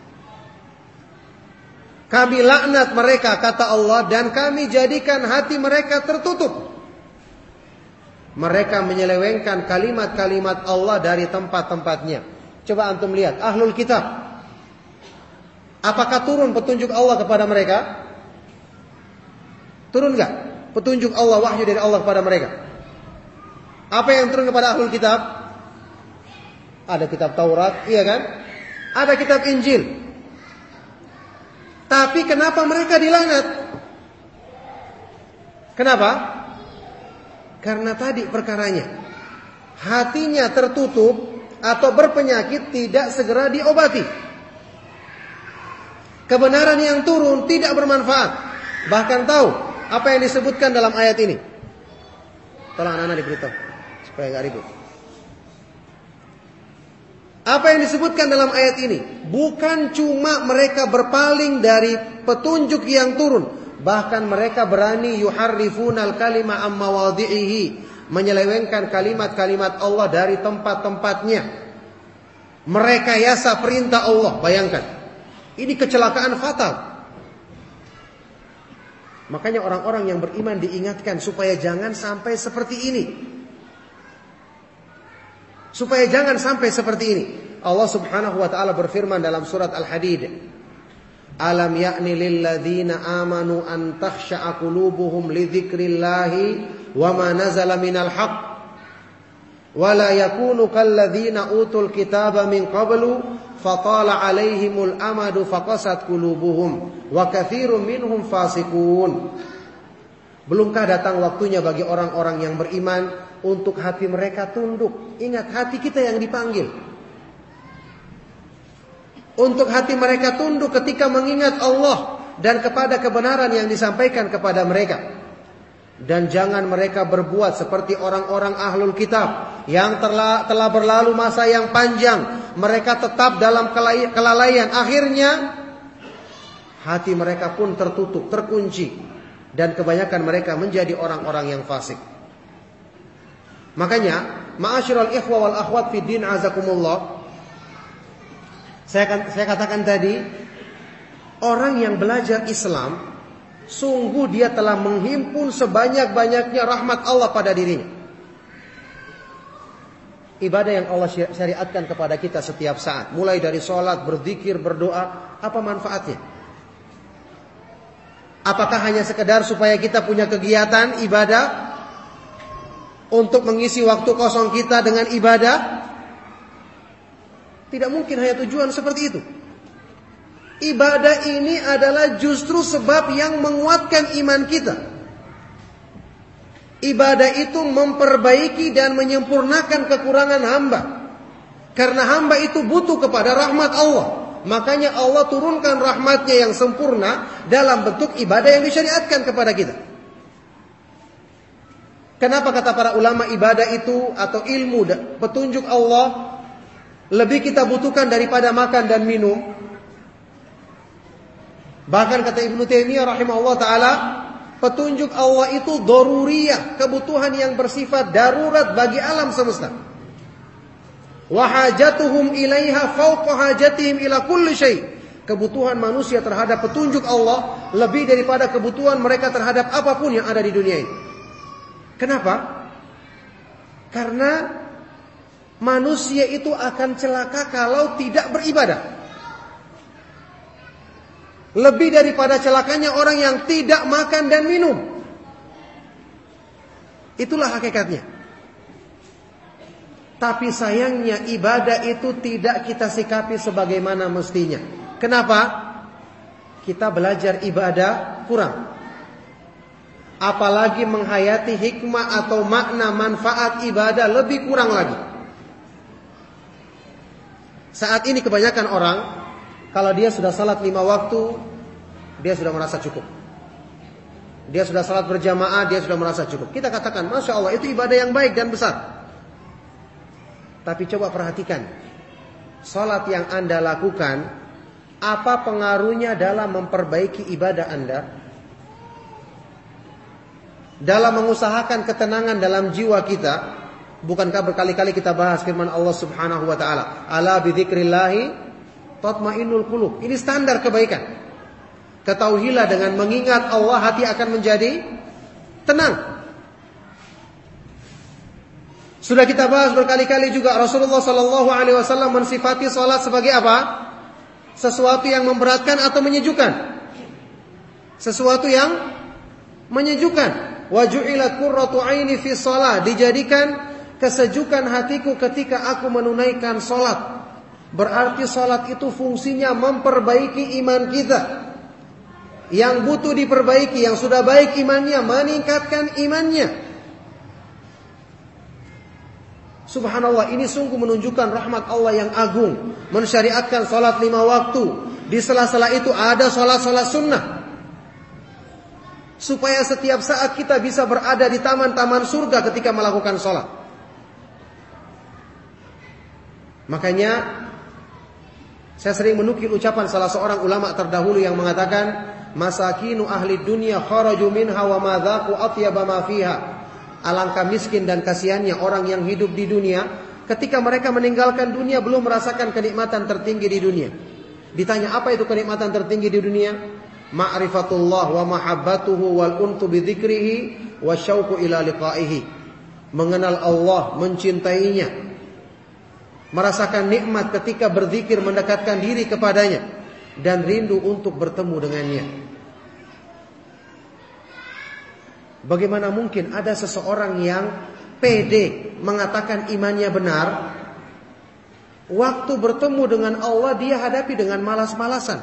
kami laknat mereka, kata Allah, dan kami jadikan hati mereka tertutup. Mereka menyelewengkan kalimat-kalimat Allah dari tempat-tempatnya. Coba antum lihat, ahlul kitab, apakah turun petunjuk Allah kepada mereka? Turun enggak petunjuk Allah, wahyu dari Allah kepada mereka? Apa yang turun kepada ahlul kitab? Ada kitab Taurat, iya kan? Ada kitab Injil. Tapi kenapa mereka dilaknat? Kenapa? Karena tadi perkaranya, hatinya tertutup atau berpenyakit, tidak segera diobati. Kebenaran yang turun tidak bermanfaat. Bahkan tahu apa yang disebutkan dalam ayat ini? Tolong anak-anak diberitahu supaya gak ribut. Apa yang disebutkan dalam ayat ini? Bukan cuma mereka berpaling dari petunjuk yang turun, bahkan mereka berani yuharrifunal kalima am mawadhi'ihi, menyelewengkan kalimat-kalimat Allah dari tempat-tempatnya. Mereka yasa perintah Allah. Bayangkan, ini kecelakaan fatal. Makanya orang-orang yang beriman diingatkan supaya jangan sampai seperti ini. Supaya jangan sampai seperti ini. Allah Subhanahu wa taala berfirman dalam surat Al-Hadid, Alam ya'ni lilladzina amanu an takhsha'a qulubuhum li dzikrillahi wa ma nazala minal haqq wa la yakunu kalladzina utul kitaba min qablu fatala 'alaihimul amadu faqasat qulubuhum wa katsirun minhum fasiqun. Belumkah datang waktunya bagi orang-orang yang beriman untuk hati mereka tunduk? Ingat, hati kita yang dipanggil. Untuk hati mereka tunduk ketika mengingat Allah dan kepada kebenaran yang disampaikan kepada mereka. Dan jangan mereka berbuat seperti orang-orang ahlul kitab yang telah, telah berlalu masa yang panjang. Mereka tetap dalam kelalaian. Akhirnya hati mereka pun tertutup, terkunci. Dan kebanyakan mereka menjadi orang-orang yang fasik. Makanya, ma'asyiral ikhwa wal akhwat fid din azakumullah, Saya, saya katakan tadi, orang yang belajar Islam, sungguh dia telah menghimpun sebanyak-banyaknya rahmat Allah pada dirinya. Ibadah yang Allah syariatkan kepada kita setiap saat, mulai dari sholat, berzikir, berdoa, apa manfaatnya? Apakah hanya sekedar supaya kita punya kegiatan ibadah, untuk mengisi waktu kosong kita dengan ibadah? Tidak mungkin hanya tujuan seperti itu. Ibadah ini adalah justru sebab yang menguatkan iman kita. Ibadah itu memperbaiki dan menyempurnakan kekurangan hamba. Karena hamba itu butuh kepada rahmat Allah. Makanya Allah turunkan rahmatnya yang sempurna dalam bentuk ibadah yang disyariatkan kepada kita. Kenapa kata para ulama ibadah itu atau ilmu petunjuk Allah lebih kita butuhkan daripada makan dan minum? Bahkan kata Ibnu Taimiyah rahimahullah ta'ala, petunjuk Allah itu daruriyah, kebutuhan yang bersifat darurat bagi alam semesta. Wa hajatuhum ilaiha fawqa hajatihim ila kulli syai'. Kebutuhan manusia terhadap petunjuk Allah lebih daripada kebutuhan mereka terhadap apapun yang ada di dunia ini. Kenapa? Karena manusia itu akan celaka kalau tidak beribadah. Lebih daripada celakanya orang yang tidak makan dan minum. Itulah hakikatnya. Tapi sayangnya ibadah itu tidak kita sikapi sebagaimana mestinya. Kenapa? Kita belajar ibadah kurang. Apalagi menghayati hikmah atau makna manfaat ibadah lebih kurang lagi. Saat ini kebanyakan orang, kalau dia sudah salat lima waktu, dia sudah merasa cukup. Dia sudah salat berjamaah, dia sudah merasa cukup. Kita katakan, Masya Allah, itu ibadah yang baik dan besar. Tapi coba perhatikan, salat yang Anda lakukan, apa pengaruhnya dalam memperbaiki ibadah Anda? Dalam mengusahakan ketenangan dalam jiwa kita. Bukankah berkali-kali kita bahas firman Allah Subhanahu wa taala, "Ala bidzikrillahi tatmainnul qulub." Ini standar kebaikan. Ketahuilah dengan mengingat Allah hati akan menjadi tenang. Sudah kita bahas berkali-kali juga, Rasulullah sallallahu alaihi wasallam mensifati salat sebagai apa? Sesuatu yang memberatkan atau menyejukkan. Sesuatu yang menyejukkan. Wa ju'ilat qurratu 'aini fi shalah, dijadikan kesejukan hatiku ketika aku menunaikan salat. Berarti salat itu fungsinya memperbaiki iman kita. Yang butuh diperbaiki, yang sudah baik imannya, meningkatkan imannya. Subhanallah, ini sungguh menunjukkan rahmat Allah yang agung. Mensyariatkan salat lima waktu. Di sela-sela itu ada salat-salat sunnah. Supaya setiap saat kita bisa berada di taman-taman surga ketika melakukan salat. Makanya saya sering menukil ucapan salah seorang ulama terdahulu yang mengatakan, masakinu ahli dunia kharaju minha wa ma dzaqu atyaba ma fiha. Alangkah miskin dan kasihannya orang yang hidup di dunia, ketika mereka meninggalkan dunia belum merasakan kenikmatan tertinggi di dunia. Ditanya, apa itu kenikmatan tertinggi di dunia? Ma'rifatullah wa mahabbatuhu wal untu bi dzikrihi wasyauqu ila liqaihi. Mengenal Allah, mencintainya, merasakan nikmat ketika berzikir, mendekatkan diri kepadanya, dan rindu untuk bertemu dengannya. Bagaimana mungkin ada seseorang yang pede mengatakan imannya benar, waktu bertemu dengan Allah dia hadapi dengan malas-malasan.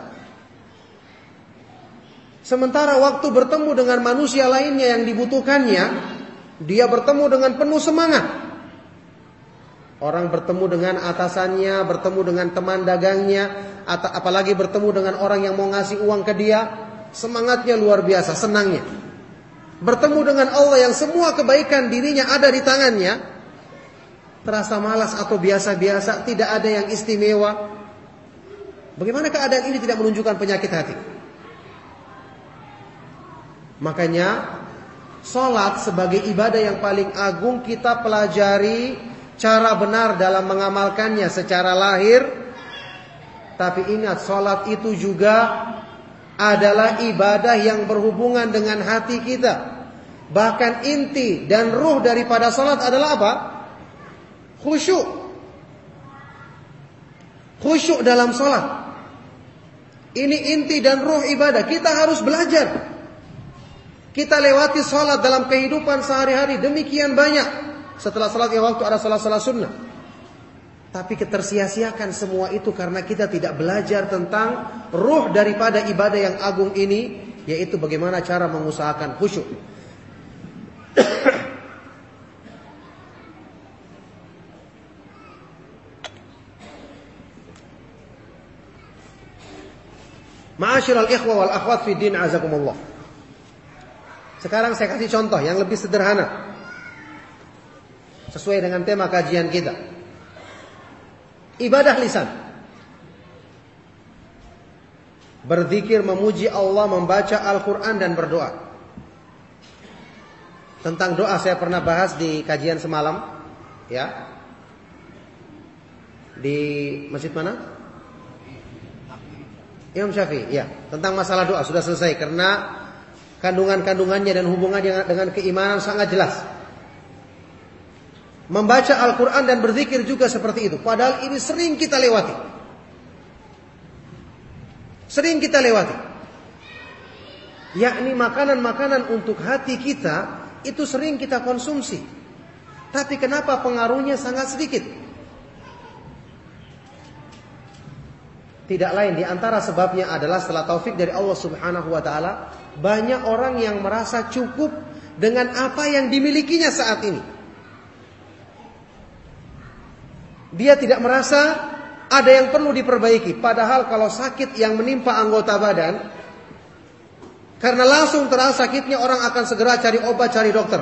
Sementara waktu bertemu dengan manusia lainnya yang dibutuhkannya, dia bertemu dengan penuh semangat. Orang bertemu dengan atasannya, bertemu dengan teman dagangnya, apalagi bertemu dengan orang yang mau ngasih uang ke dia, semangatnya luar biasa, senangnya. Bertemu dengan Allah yang semua kebaikan dirinya ada di tangannya, terasa malas atau biasa-biasa, tidak ada yang istimewa. Bagaimana keadaan ini tidak menunjukkan penyakit hati? Makanya salat sebagai ibadah yang paling agung kita pelajari cara benar dalam mengamalkannya secara lahir. Tapi ingat, salat itu juga adalah ibadah yang berhubungan dengan hati kita. Bahkan inti dan ruh daripada salat adalah apa? Khusyuk. Khusyuk dalam salat. Ini inti dan ruh ibadah. Kita harus belajar. Kita lewati salat dalam kehidupan sehari-hari demikian banyak. Setelah salat yang waktu ada salat-salat sunnah. Tapi ketersia-siakan semua itu karena kita tidak belajar tentang ruh daripada ibadah yang agung ini, yaitu bagaimana cara mengusahakan khusyuk. Ma'asyiral ikhwah wal akhwat fi din, azakumullah. Sekarang saya kasih contoh yang lebih sederhana sesuai dengan tema kajian kita. Ibadah lisan. Berzikir, memuji Allah, membaca Al-Quran dan berdoa. Tentang doa saya pernah bahas di kajian semalam, ya. Di masjid mana? Imam Syafi'i, ya. Tentang masalah doa sudah selesai karena kandungan-kandungannya dan hubungannya dengan keimanan sangat jelas. Membaca Al-Quran dan berzikir juga seperti itu. Padahal ini sering kita lewati. Sering kita lewati. Yakni makanan-makanan untuk hati kita itu sering kita konsumsi. Tapi kenapa pengaruhnya sangat sedikit? Tidak lain di antara sebabnya adalah setelah taufik dari Allah Subhanahu wa taala, banyak orang yang merasa cukup dengan apa yang dimilikinya saat ini. Dia tidak merasa ada yang perlu diperbaiki. Padahal kalau sakit yang menimpa anggota badan, karena langsung terasa sakitnya, orang akan segera cari obat, cari dokter.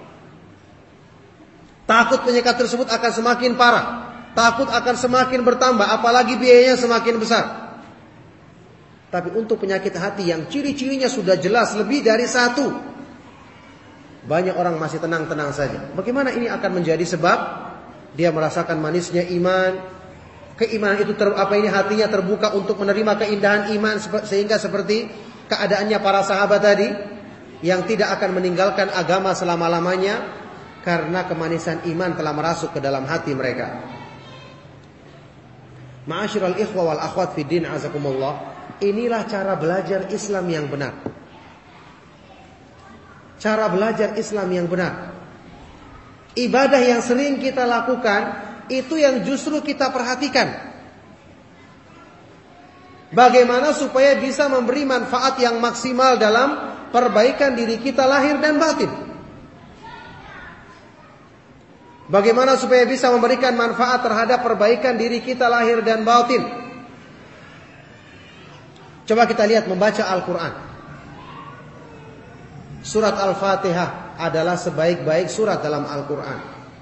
Takut penyakit tersebut akan semakin parah. Takut akan semakin bertambah, apalagi biayanya semakin besar. Tapi untuk penyakit hati yang ciri-cirinya sudah jelas lebih dari satu, banyak orang masih tenang-tenang saja. Bagaimana ini akan menjadi sebab? Dia merasakan manisnya iman. Keimanan itu ter, apa ini hatinya terbuka untuk menerima keindahan iman, sehingga seperti keadaannya para sahabat tadi yang tidak akan meninggalkan agama selama-lamanya karena kemanisan iman telah merasuk ke dalam hati mereka. Ma'asyiral ikhwa wal akhwat fid din azakumullah, inilah cara belajar Islam yang benar. Cara belajar Islam yang benar. Ibadah yang sering kita lakukan itu yang justru kita perhatikan. Bagaimana supaya bisa memberi manfaat yang maksimal dalam perbaikan diri kita lahir dan batin. Bagaimana supaya bisa memberikan manfaat terhadap perbaikan diri kita lahir dan batin. Coba kita lihat membaca Al-Quran. Surat Al-Fatihah adalah sebaik-baik surat dalam Al-Quran.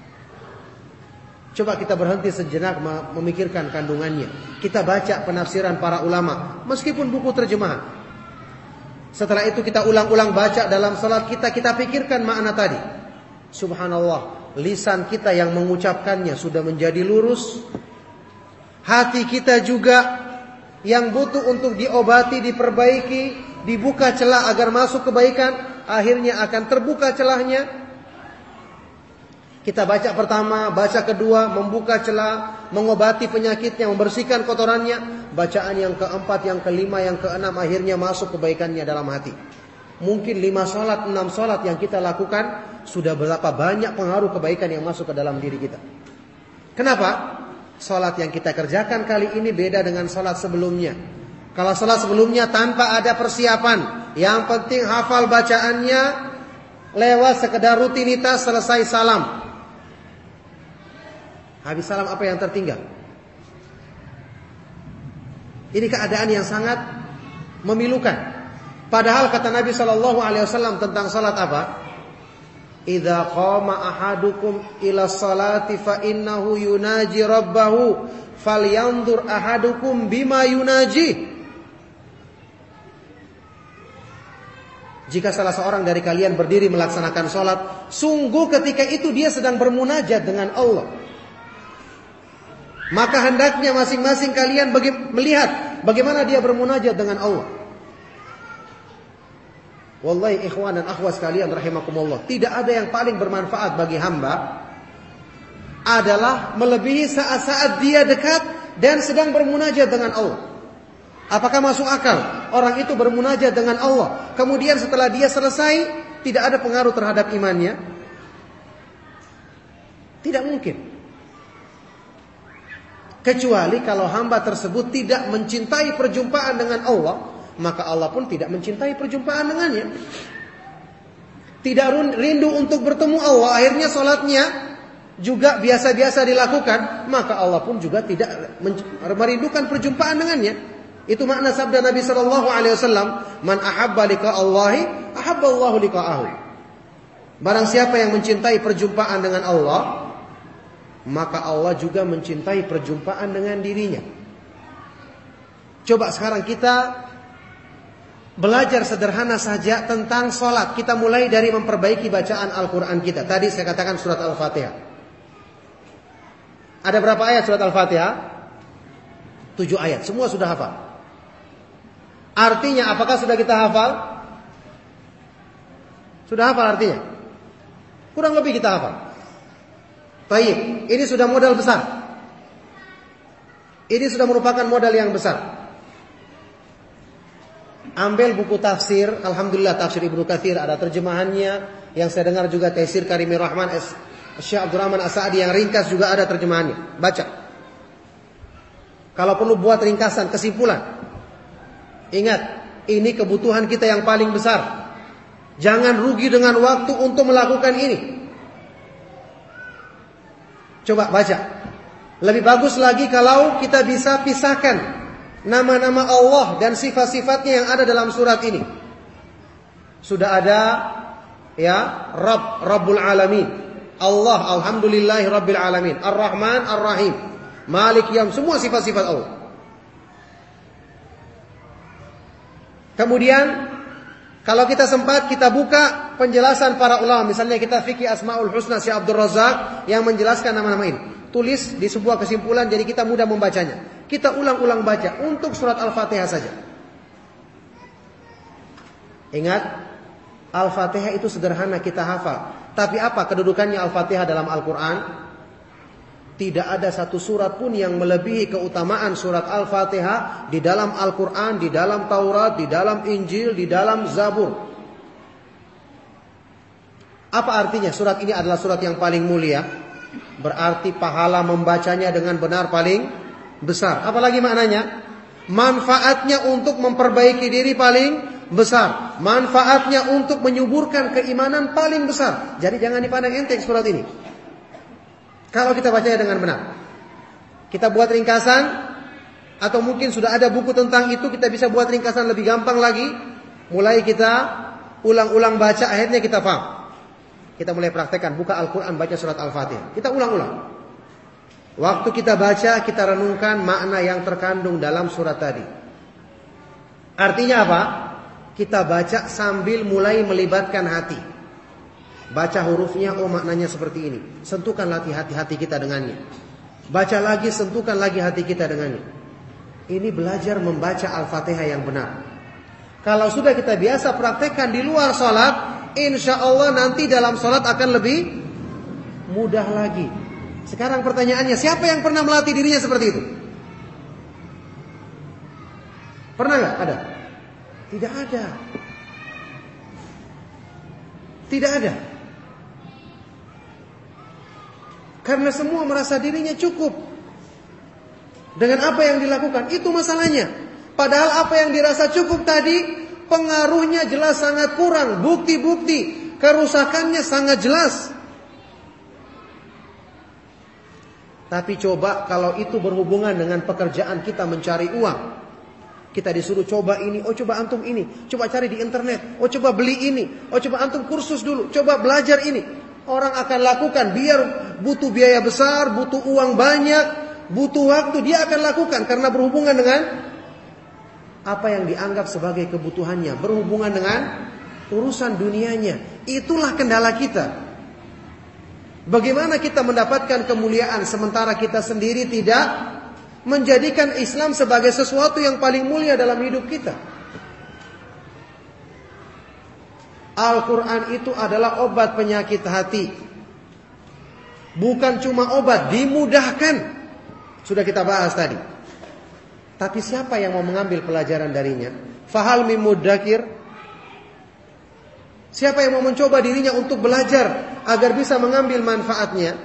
Coba kita berhenti sejenak memikirkan kandungannya. Kita baca penafsiran para ulama, meskipun buku terjemahan. Setelah itu kita ulang-ulang baca dalam salat kita, kita pikirkan makna tadi. Subhanallah, lisan kita yang mengucapkannya sudah menjadi lurus. Hati kita juga yang butuh untuk diobati, diperbaiki, dibuka celah agar masuk kebaikan, akhirnya akan terbuka celahnya. Kita baca pertama, baca kedua, membuka celah, mengobati penyakitnya, membersihkan kotorannya. Bacaan yang keempat, yang kelima, yang keenam, akhirnya masuk kebaikannya dalam hati. Mungkin lima salat, enam salat yang kita lakukan sudah berapa banyak pengaruh kebaikan yang masuk ke dalam diri kita. Kenapa? Salat yang kita kerjakan kali ini beda dengan salat sebelumnya. Kalau salat sebelumnya tanpa ada persiapan, yang penting hafal bacaannya, lewat sekedar rutinitas, selesai salam. Habis salam apa yang tertinggal? Ini keadaan yang sangat memilukan. Padahal kata Nabi shallallahu alaihi wasallam tentang salat apa? Idza qama ahadukum ila salati fa innahu yunaji rabbahu falyanzur ahadukum bima yunaji. Jika salah seorang dari kalian berdiri melaksanakan salat, sungguh ketika itu dia sedang bermunajat dengan Allah. Maka hendaknya masing-masing kalian bagi, melihat bagaimana dia bermunajat dengan Allah. Wallahi ikhwan dan akhwat sekalian rahimakumullah, tidak ada yang paling bermanfaat bagi hamba adalah melebihi saat-saat dia dekat dan sedang bermunajat dengan Allah. Apakah masuk akal orang itu bermunajat dengan Allah, kemudian setelah dia selesai tidak ada pengaruh terhadap imannya? Tidak mungkin. Kecuali kalau hamba tersebut tidak mencintai perjumpaan dengan Allah, maka Allah pun tidak mencintai perjumpaan dengannya. Tidak rindu untuk bertemu Allah, akhirnya sholatnya juga biasa-biasa dilakukan, maka Allah pun juga tidak merindukan perjumpaan dengannya. Itu makna sabda Nabi Sallallahu Alaihi Wasallam, "Man ahabba liqa Allahi, ahabba Allahu liqa'ahu." Barang siapa yang mencintai perjumpaan dengan Allah, maka Allah juga mencintai perjumpaan dengan dirinya. Coba sekarang kita belajar sederhana saja tentang sholat. Kita mulai dari memperbaiki bacaan Al-Quran kita. Tadi saya katakan surat Al-Fatihah. Ada berapa ayat surat Al-Fatihah? Tujuh ayat. Semua sudah hafal. Artinya apakah sudah kita hafal? Sudah hafal artinya? Kurang lebih kita hafal. Baik, ini sudah modal besar. Ini sudah merupakan modal yang besar. Ambil buku tafsir, alhamdulillah tafsir Ibnu Katsir ada terjemahannya, Yang saya dengar juga Taisir Karimir Rahman Syekh Abdurrahman As-Sa'di yang ringkas juga ada terjemahannya. Baca. Kalau perlu buat ringkasan, kesimpulan. Ingat, ini kebutuhan kita yang paling besar. Jangan rugi dengan waktu untuk melakukan ini. Coba baca. Lebih bagus lagi kalau kita bisa pisahkan nama-nama Allah dan sifat-sifatnya yang ada dalam surat ini. Sudah ada ya, Rabb, Rabbul Alamin. Allah, alhamdulillahi Rabbil Alamin. Ar-Rahman, Ar-Rahim. Malik Yawm, semua sifat-sifat Allah. Kemudian kalau kita sempat, kita buka penjelasan para ulama. Misalnya kita fikih Asmaul Husna Syekh Abdul Razak yang menjelaskan nama-nama ini. Tulis di sebuah kesimpulan, jadi kita mudah membacanya. Kita ulang-ulang baca untuk surat Al-Fatihah saja. Ingat, Al-Fatihah itu sederhana kita hafal. Tapi apa kedudukannya Al-Fatihah dalam Al-Quran? Tidak ada satu surat pun yang melebihi keutamaan surat Al-Fatihah di dalam Al-Quran, di dalam Taurat, di dalam Injil, di dalam Zabur. Apa artinya surat ini adalah surat yang paling mulia? Berarti pahala membacanya dengan benar paling besar. Apalagi maknanya? Manfaatnya untuk memperbaiki diri paling besar. Manfaatnya untuk menyuburkan keimanan paling besar. Jadi jangan dipandang enteng surat ini. Kalau kita bacanya dengan benar. Kita buat ringkasan. Atau mungkin sudah ada buku tentang itu. Kita bisa buat ringkasan lebih gampang lagi. Mulai kita ulang-ulang baca. Akhirnya kita paham. Kita mulai praktekkan. Buka Al-Quran, baca surat Al-Fatihah. Kita ulang-ulang. Waktu kita baca, kita renungkan makna yang terkandung dalam surat tadi. Artinya apa? Kita baca sambil mulai melibatkan hati. Baca hurufnya, oh maknanya seperti ini. Sentuhkan lagi hati-hati kita dengannya. Baca lagi, sentuhkan lagi hati kita dengannya. Ini belajar membaca Al-Fatihah yang benar. Kalau sudah kita biasa praktekkan di luar sholat, insya Allah nanti dalam sholat akan lebih mudah lagi. Sekarang pertanyaannya, siapa yang pernah melatih dirinya seperti itu? Pernah gak? Ada? Tidak ada. Tidak ada. Karena semua merasa dirinya cukup dengan apa yang dilakukan. Itu masalahnya. Padahal apa yang dirasa cukup tadi, pengaruhnya jelas sangat kurang. Bukti-bukti kerusakannya sangat jelas. Tapi coba kalau itu berhubungan dengan pekerjaan kita mencari uang. Kita disuruh coba ini, oh coba antum ini, coba cari di internet, oh coba beli ini, oh coba antum kursus dulu, coba belajar ini. Orang akan lakukan, biar butuh biaya besar, butuh uang banyak, butuh waktu, dia akan lakukan karena berhubungan dengan apa yang dianggap sebagai kebutuhannya, berhubungan dengan urusan dunianya. Itulah kendala kita. Bagaimana kita mendapatkan kemuliaan sementara kita sendiri tidak menjadikan Islam sebagai sesuatu yang paling mulia dalam hidup kita. Al-Quran itu adalah obat penyakit hati. Bukan cuma obat, dimudahkan. Sudah kita bahas tadi. Tapi siapa yang mau mengambil pelajaran darinya? Fahal min muddakir? Siapa yang mau mencoba dirinya untuk belajar agar bisa mengambil manfaatnya?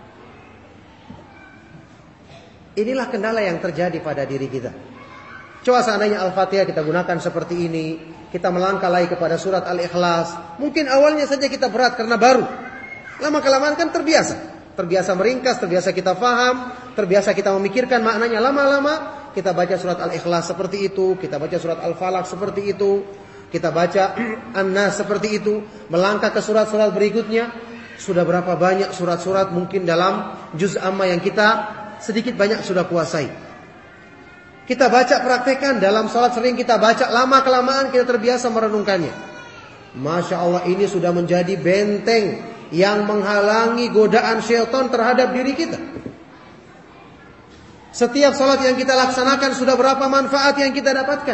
Inilah kendala yang terjadi pada diri kita. Coba seandainya Al-Fatihah kita gunakan seperti ini, kita melangkah lagi kepada surat Al-Ikhlas. Mungkin awalnya saja kita berat karena baru. Lama-kelamaan kan terbiasa. Terbiasa meringkas, terbiasa kita faham, terbiasa kita memikirkan maknanya. Lama-lama kita baca surat Al-Ikhlas seperti itu, kita baca surat Al-Falaq seperti itu, kita baca An-Nas seperti itu. Melangkah ke surat-surat berikutnya. Sudah berapa banyak surat-surat mungkin dalam juz amma yang kita sedikit banyak sudah kuasai. Kita baca, praktekkan. Dalam salat sering kita baca, lama-kelamaan kita terbiasa merenungkannya. Masya Allah, ini sudah menjadi benteng yang menghalangi godaan syaitan terhadap diri kita. Setiap salat yang kita laksanakan sudah berapa manfaat yang kita dapatkan.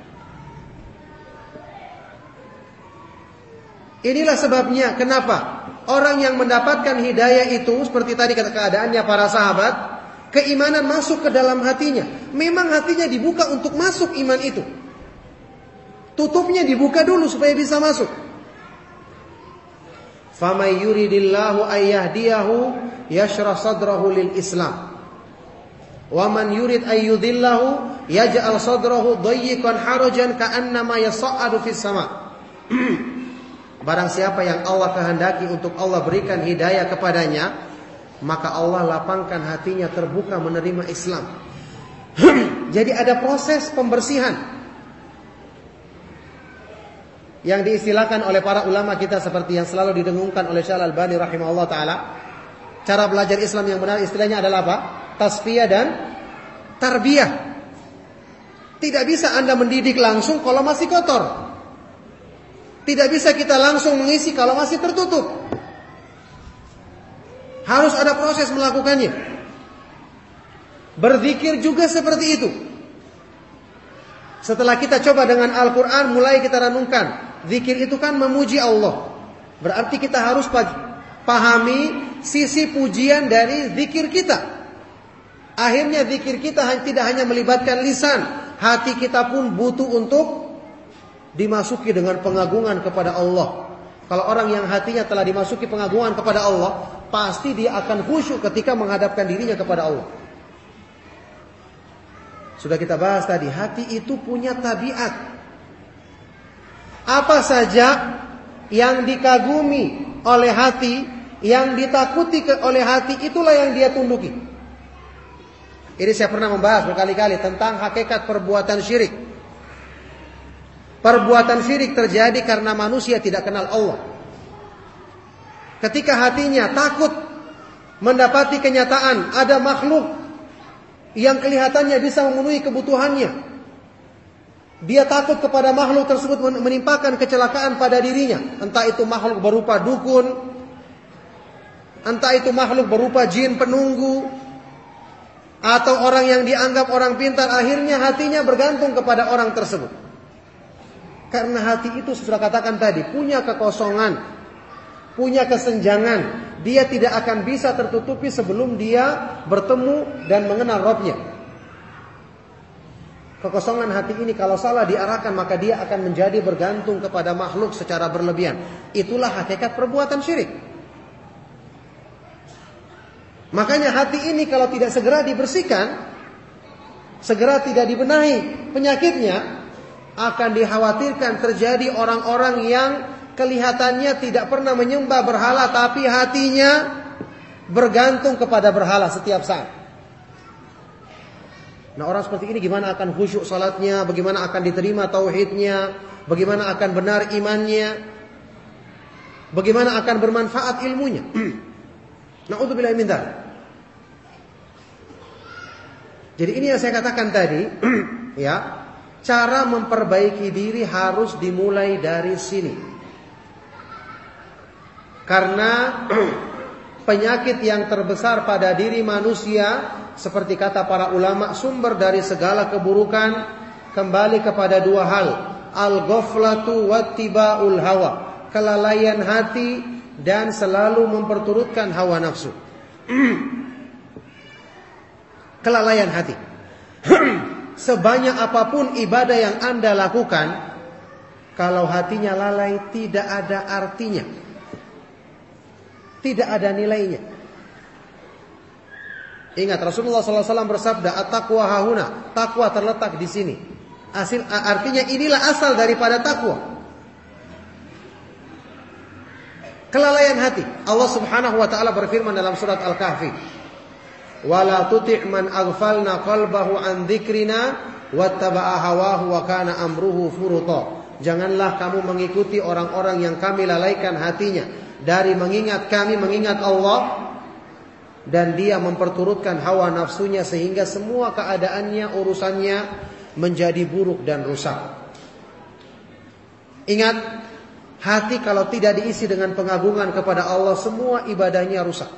Inilah sebabnya kenapa orang yang mendapatkan hidayah itu seperti tadi kata keadaannya para sahabat, keimanan masuk ke dalam hatinya. Memang hatinya dibuka untuk masuk iman itu. Tutupnya dibuka dulu supaya bisa masuk. Famay yuridillahu ayyahdiyahu yashrah sadrahu lil Islam. Wa man yurid ayyudillahu yaj'al sadrahu dayyiqan harajan ka'annama yas'adu fis sama'. Barang siapa yang Allah kehendaki untuk Allah berikan hidayah kepadanya, maka Allah lapangkan hatinya terbuka menerima Islam. Jadi ada proses pembersihan yang diistilahkan oleh para ulama kita seperti yang selalu didengungkan oleh Syekh Al-Albani rahimahullah ta'ala. Cara belajar Islam yang benar istilahnya adalah apa? Tasfiyah dan tarbiyah. Tidak bisa Anda mendidik langsung kalau masih kotor. Tidak bisa kita langsung mengisi kalau masih tertutup. Harus ada proses melakukannya. Berzikir juga seperti itu. Setelah kita coba dengan Al-Quran, mulai kita renungkan. Zikir itu kan memuji Allah. Berarti kita harus pahami sisi pujian dari zikir kita. Akhirnya zikir kita tidak hanya melibatkan lisan, hati kita pun butuh untuk dimasuki dengan pengagungan kepada Allah. Kalau orang yang hatinya telah dimasuki pengagungan kepada Allah, pasti dia akan khusyuk ketika menghadapkan dirinya kepada Allah. Sudah kita bahas tadi, hati itu punya tabiat. Apa saja yang dikagumi oleh hati, yang ditakuti oleh hati, itulah yang dia tunduki. Ini saya pernah membahas berkali-kali tentang hakikat perbuatan syirik. Perbuatan syirik terjadi karena manusia tidak kenal Allah. Ketika hatinya takut mendapati kenyataan ada makhluk yang kelihatannya bisa memenuhi kebutuhannya, dia takut kepada makhluk tersebut menimpakan kecelakaan pada dirinya. Entah itu makhluk berupa dukun, entah itu makhluk berupa jin penunggu, atau orang yang dianggap orang pintar. Akhirnya hatinya bergantung kepada orang tersebut. Karena hati itu sudah katakan tadi, punya kekosongan, punya kesenjangan. Dia tidak akan bisa tertutupi sebelum dia bertemu dan mengenal Rabb-nya. Kekosongan hati ini kalau salah diarahkan, maka dia akan menjadi bergantung kepada makhluk secara berlebihan. Itulah hakikat perbuatan syirik. Makanya hati ini kalau tidak segera dibersihkan, segera tidak dibenahi penyakitnya, akan dikhawatirkan terjadi orang-orang yang kelihatannya tidak pernah menyembah berhala, tapi hatinya bergantung kepada berhala setiap saat. Nah, orang seperti ini gimana akan khusyuk salatnya, bagaimana akan diterima tauhidnya, bagaimana akan benar imannya, bagaimana akan bermanfaat ilmunya. Na'udzubillah min dzalik. Jadi ini yang saya katakan tadi, ya, cara memperbaiki diri harus dimulai dari sini. Karena penyakit yang terbesar pada diri manusia, seperti kata para ulama, sumber dari segala keburukan kembali kepada dua hal. Al-ghaflatu wattiba'ul hawa. Kelalaian hati dan selalu memperturutkan hawa nafsu. Kelalaian hati. Sebanyak apapun ibadah yang Anda lakukan, kalau hatinya lalai tidak ada artinya. Tidak ada nilainya. Ingat Rasulullah sallallahu alaihi wasallam bersabda, "At-taqwa hahuna." Takwa terletak di sini. Asil, artinya inilah asal daripada takwa. Kelalaian hati. Allah Subhanahu wa taala berfirman dalam surat Al-Kahfi, "Wala tuti' man aghfalna qalbahu an dzikrina wattaba'a hawahu wa kana amruhu furuta." Janganlah kamu mengikuti orang-orang yang kami lalaikan hatinya dari mengingat kami, mengingat Allah, dan dia memperturutkan hawa nafsunya sehingga semua keadaannya, urusannya menjadi buruk dan rusak. Ingat, hati kalau tidak diisi dengan pengagungan kepada Allah, semua ibadahnya rusak.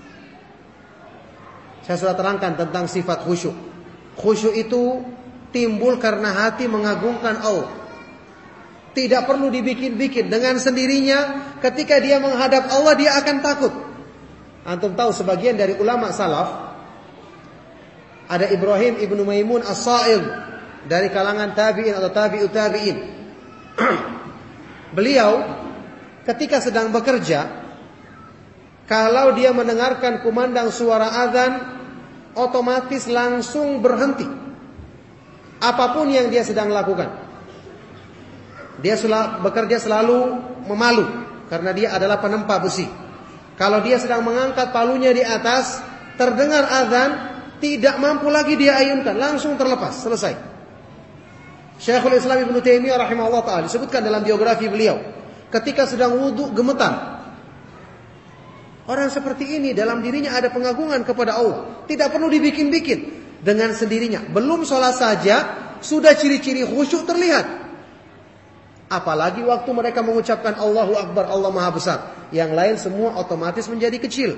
Saya sudah terangkan tentang sifat khusyuk. Khusyuk itu timbul karena hati mengagungkan Allah. Tidak perlu dibikin-bikin, dengan sendirinya ketika dia menghadap Allah dia akan takut. Antum tahu sebagian dari ulama salaf, ada Ibrahim ibnu Maimun as-Sa'id dari kalangan tabi'in atau tabi'ut tabi'in. Beliau ketika sedang bekerja Kalau dia mendengarkan kumandang suara azan, otomatis langsung berhenti apapun yang dia sedang lakukan. Dia sel- bekerja selalu memalu karena dia adalah penempa besi. Kalau dia sedang mengangkat palunya di atas, terdengar azan, tidak mampu lagi dia ayunkan, langsung terlepas, selesai. Syekhul Islam Ibnu Taimiyah rahimahullah ta'ala disebutkan dalam biografi beliau, ketika sedang wudu gemetar. Orang seperti ini dalam dirinya ada pengagungan kepada Allah, tidak perlu dibikin-bikin, dengan sendirinya. Belum sholat saja sudah ciri-ciri khusyuk terlihat. Apalagi waktu mereka mengucapkan Allahu Akbar, Allah Maha Besar, yang lain semua otomatis menjadi kecil.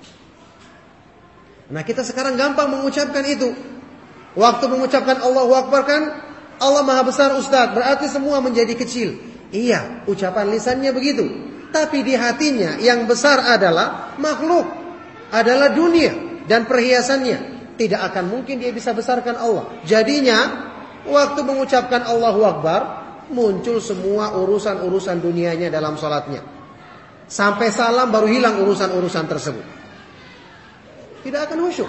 Nah, kita sekarang gampang mengucapkan itu. Waktu mengucapkan Allahu Akbar kan Allah Maha Besar Ustaz, berarti semua menjadi kecil. Iya, ucapan lisannya begitu. Tapi di hatinya yang besar adalah makhluk, adalah dunia dan perhiasannya. Tidak akan mungkin dia bisa besarkan Allah. Jadinya waktu mengucapkan Allahu Akbar, muncul semua urusan-urusan dunianya dalam sholatnya. Sampai salam baru hilang urusan-urusan tersebut. Tidak akan khusyuk.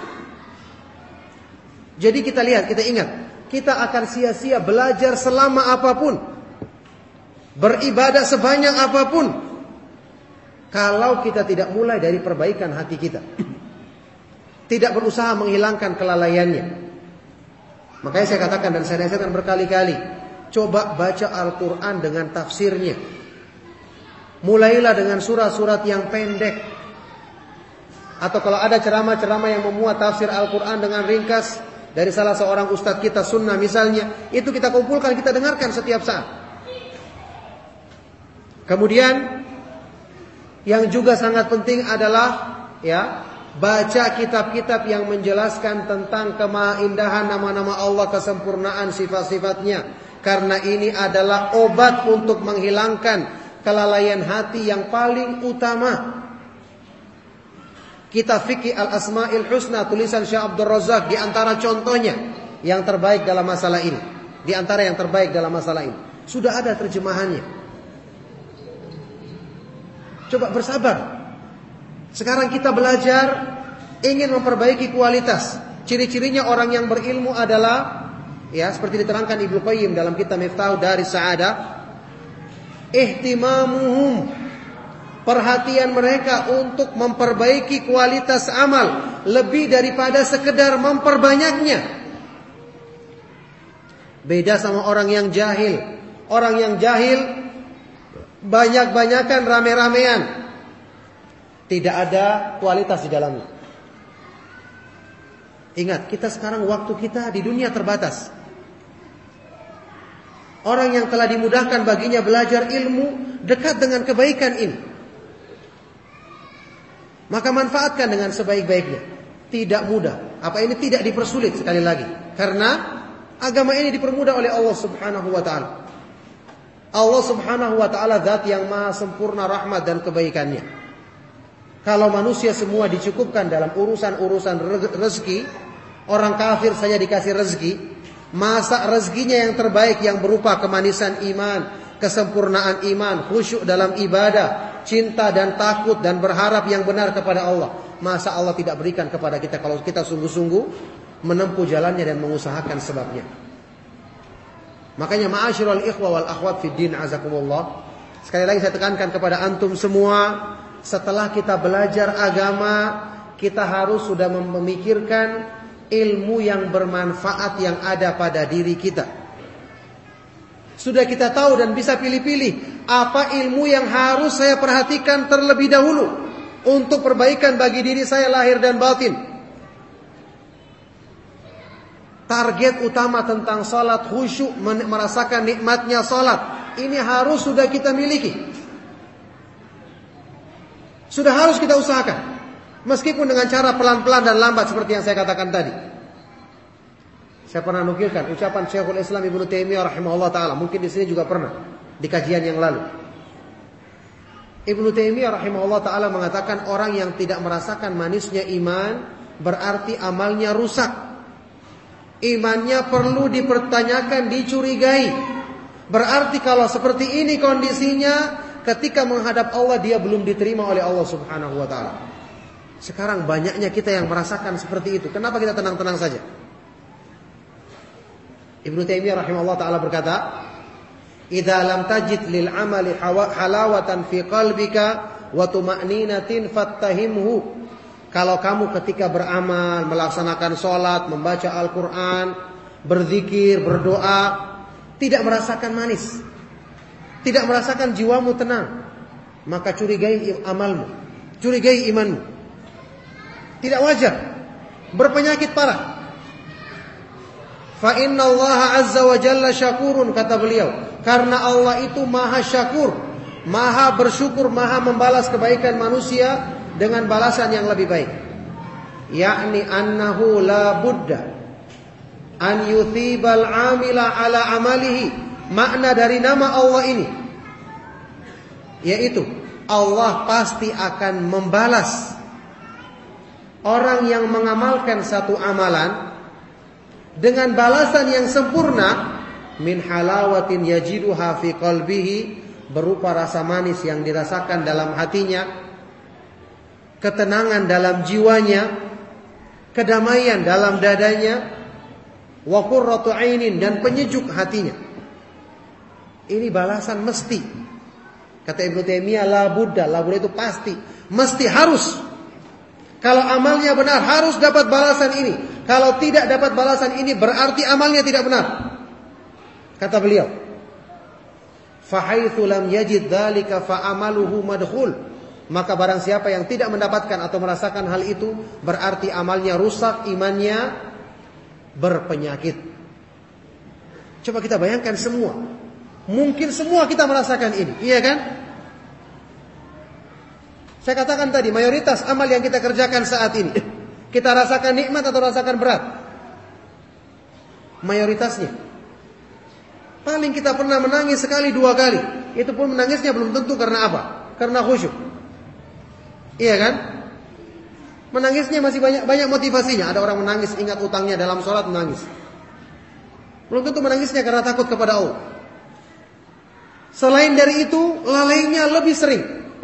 Jadi kita lihat, kita ingat, kita akan sia-sia belajar selama apapun, beribadah sebanyak apapun, kalau kita tidak mulai dari perbaikan hati kita, tidak berusaha menghilangkan kelalaiannya. Makanya saya katakan dan saya nasihatkan berkali-kali, coba baca Al-Quran dengan tafsirnya. Mulailah dengan surat-surat yang pendek. Atau kalau ada ceramah-ceramah yang memuat tafsir Al-Quran dengan ringkas dari salah seorang ustadz kita sunnah misalnya, itu kita kumpulkan, kita dengarkan setiap saat. Kemudian yang juga sangat penting adalah ya, baca kitab-kitab yang menjelaskan tentang kemahaindahan nama-nama Allah, kesempurnaan sifat-sifatnya. Karena ini adalah obat untuk menghilangkan kelalaian hati yang paling utama. Kitab Fikih Al-Asma'il Husna tulisan Syekh Abdul Razak di antara contohnya yang terbaik dalam masalah ini. Di antara yang terbaik dalam masalah ini. Sudah ada terjemahannya. Coba bersabar. Sekarang kita belajar, ingin memperbaiki kualitas. Ciri-cirinya orang yang berilmu adalah, ya seperti diterangkan Ibnu Qayyim dalam kitab Miftahu Daris Sa'adah, ihtimamuhum, perhatian mereka untuk memperbaiki kualitas amal lebih daripada sekedar memperbanyaknya. Beda sama orang yang jahil. Orang yang jahil banyak-banyakan, rame-ramean, tidak ada kualitas di dalamnya. Ingat, kita sekarang waktu kita di dunia terbatas. Orang yang telah dimudahkan baginya belajar ilmu dekat dengan kebaikan ini, maka manfaatkan dengan sebaik-baiknya. Tidak mudah. Apa ini tidak dipersulit sekali lagi, karena agama ini dipermudah oleh Allah Subhanahu wa taala. Allah Subhanahu wa ta'ala zat yang maha sempurna rahmat dan kebaikannya. Kalau manusia semua dicukupkan dalam urusan-urusan rezeki, orang kafir saja dikasih rezeki, masa rezekinya yang terbaik yang berupa kemanisan iman, kesempurnaan iman, khusyuk dalam ibadah, cinta dan takut dan berharap yang benar kepada Allah, masa Allah tidak berikan kepada kita kalau kita sungguh-sungguh menempuh jalannya dan mengusahakan sebabnya. Makanya ma'asyiral ikhwa wal akhwat fid din azakumullah, sekali lagi saya tekankan kepada antum semua, setelah kita belajar agama, kita harus sudah memikirkan ilmu yang bermanfaat yang ada pada diri kita. Sudah kita tahu dan bisa pilih-pilih apa ilmu yang harus saya perhatikan terlebih dahulu untuk perbaikan bagi diri saya lahir dan batin. Target utama tentang salat, khusyuk, merasakan nikmatnya salat, ini harus sudah kita miliki. Sudah harus kita usahakan. Meskipun dengan cara pelan-pelan dan lambat seperti yang saya katakan tadi. Saya pernah nukilkan ucapan Syekhul Islam Ibnu Taimiyah rahimahullah taala, mungkin di sini juga pernah di kajian yang lalu. Ibnu Taimiyah rahimahullah taala mengatakan orang yang tidak merasakan manisnya iman berarti amalnya rusak. Imannya perlu dipertanyakan, dicurigai. Berarti kalau seperti ini kondisinya, ketika menghadap Allah dia belum diterima oleh Allah Subhanahu wa taala. Sekarang banyaknya kita yang merasakan seperti itu. Kenapa kita tenang-tenang saja? Ibnu Taimiyah rahimahullah taala berkata, "Idza lam tajid lil amali halawatan fi qalbika wa tuma'ninatin fattahimhu." Kalau kamu ketika beramal, melaksanakan sholat, membaca Al-Quran, berzikir, berdoa, tidak merasakan manis, tidak merasakan jiwamu tenang, maka curigai amalmu, curigai imanmu. Tidak wajar, berpenyakit parah. Fa inna Allah azza wa jalla syakurun, kata beliau, karena Allah itu maha syakur, maha bersyukur, maha membalas kebaikan manusia dengan balasan yang lebih baik. Yakni annahu la budda an yuthibal amila ala amalihi. Makna dari nama Allah ini yaitu Allah pasti akan membalas orang yang mengamalkan satu amalan dengan balasan yang sempurna, min halawatin yajiduha fi qalbihi, berupa rasa manis yang dirasakan dalam hatinya, ketenangan dalam jiwanya, kedamaian dalam dadanya, wa qurratu ainin, dan penyejuk hatinya. Ini balasan mesti. Kata Ibnu Taimiyah, la budda, la budda itu pasti, mesti, harus. Kalau amalnya benar harus dapat balasan ini. Kalau tidak dapat balasan ini berarti amalnya tidak benar. Kata beliau, fa haitsu lam yajid dzalika fa amaluhu madkhul. Maka barang siapa yang tidak mendapatkan atau merasakan hal itu, berarti amalnya rusak, imannya berpenyakit. Coba kita bayangkan semua. Mungkin semua kita merasakan ini, iya kan? Saya katakan tadi, mayoritas amal yang kita kerjakan saat ini, kita rasakan nikmat atau rasakan berat? Mayoritasnya. Paling kita pernah menangis sekali dua kali. Itu pun menangisnya belum tentu karena apa? Karena khusyuk. Iya kan? Menangisnya masih banyak banyak motivasinya. Ada orang menangis ingat utangnya dalam sholat, menangis. Belum tentu menangisnya karena takut kepada Allah. Selain dari itu, lalainya lebih sering.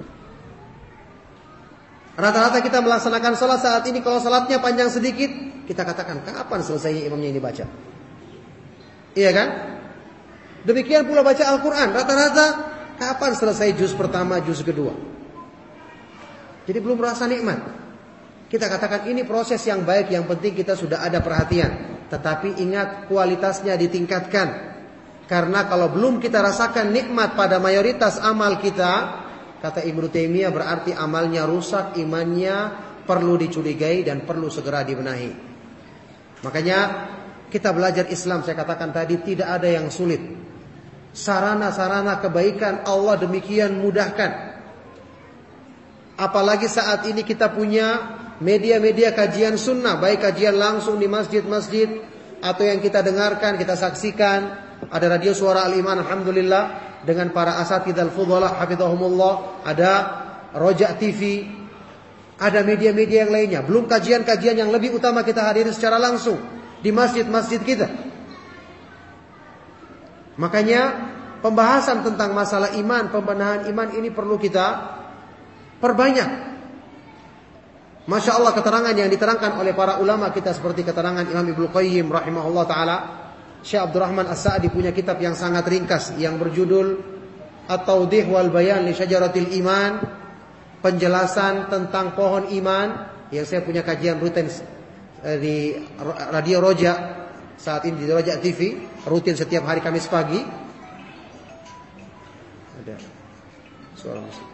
Rata-rata kita melaksanakan sholat saat ini, kalau sholatnya panjang sedikit, kita katakan, kapan selesainya imamnya ini baca? Iya kan? Demikian pula baca Al-Quran. Rata-rata, kapan selesai juz pertama, juz kedua? Jadi belum merasa nikmat. Kita katakan ini proses yang baik, yang penting kita sudah ada perhatian. Tetapi ingat, kualitasnya ditingkatkan. Karena kalau belum kita rasakan nikmat pada mayoritas amal kita, kata Ibnu Taimiyah, berarti amalnya rusak, imannya perlu dicurigai dan perlu segera dibenahi. Makanya kita belajar Islam, saya katakan tadi, tidak ada yang sulit. Sarana-sarana kebaikan Allah demikian mudahkan. Apalagi saat ini kita punya media-media kajian sunnah, baik kajian langsung di masjid-masjid atau yang kita dengarkan, kita saksikan. Ada radio Suara Al-Iman, alhamdulillah, dengan para asatidz al-fudhala hafizahumullah. Ada Roja T V, ada media-media yang lainnya. Belum kajian-kajian yang lebih utama kita hadiri secara langsung di masjid-masjid kita. Makanya pembahasan tentang masalah iman, pembenahan iman ini perlu kita perbanyak. Masya Allah, keterangan yang diterangkan oleh para ulama kita seperti keterangan Imam Ibnu Qayyim rahimahullah ta'ala. Syekh Abdurrahman As-Sa'di punya kitab yang sangat ringkas yang berjudul At-Tawdih wal Bayan li Syajaratil Iman, penjelasan tentang pohon iman, yang saya punya kajian rutin di Radio Roja saat ini, di Roja T V, rutin setiap hari Kamis pagi. Ada suara musik.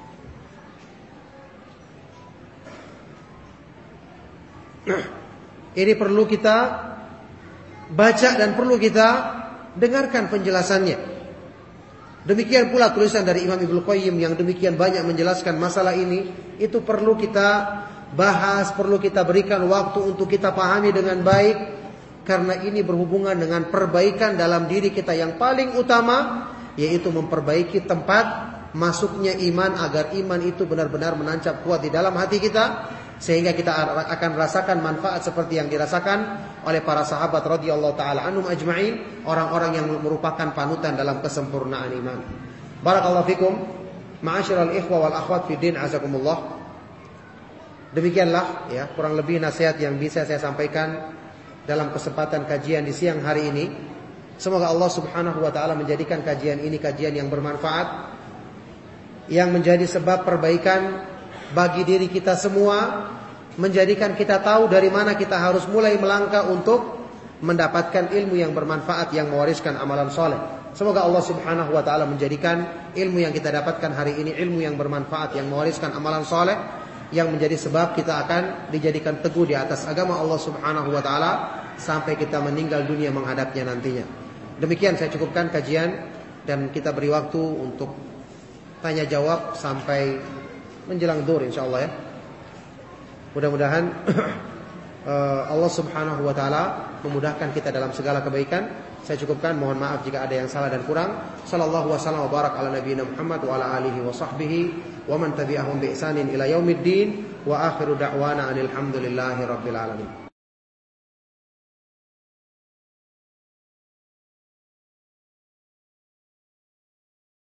Nah, ini perlu kita baca dan perlu kita dengarkan penjelasannya. Demikian pula tulisan dari Imam Ibnu Qayyim yang demikian banyak menjelaskan masalah ini. Itu perlu kita bahas, perlu kita berikan waktu untuk kita pahami dengan baik. Karena ini berhubungan dengan perbaikan dalam diri kita yang paling utama, yaitu memperbaiki tempat masuknya iman, agar iman itu benar-benar menancap kuat di dalam hati kita, sehingga kita akan rasakan manfaat seperti yang dirasakan oleh para sahabat radhiyallahu taala anhum ajma'in, orang-orang yang merupakan panutan dalam kesempurnaan iman. Barakallahu fikum, ma'asyiral ikhwa wal akhwat fi din, azakumullah. Demikianlah ya kurang lebih nasihat yang bisa saya sampaikan dalam kesempatan kajian di siang hari ini. Semoga Allah Subhanahu wa taala menjadikan kajian ini kajian yang bermanfaat, yang menjadi sebab perbaikan bagi diri kita semua, menjadikan kita tahu dari mana kita harus mulai melangkah untuk mendapatkan ilmu yang bermanfaat yang mewariskan amalan soleh. Semoga Allah Subhanahu wa taala menjadikan ilmu yang kita dapatkan hari ini ilmu yang bermanfaat yang mewariskan amalan soleh, yang menjadi sebab kita akan dijadikan teguh di atas agama Allah Subhanahu wa taala sampai kita meninggal dunia menghadapnya nantinya. Demikian saya cukupkan kajian, dan kita beri waktu untuk tanya jawab sampai menjelang zuhur insyaallah ya. Mudah-mudahan Allah Subhanahu wa taala memudahkan kita dalam segala kebaikan. Saya cukupkan, mohon maaf jika ada yang salah dan kurang. Sallallahu wasallam wa barak ala nabiyina Muhammad wa ala alihi wa sahbihi wa man tabi'ahum bi ihsanin ila yaumiddin wa akhiru da'wana alhamdulillahi rabbil alamin.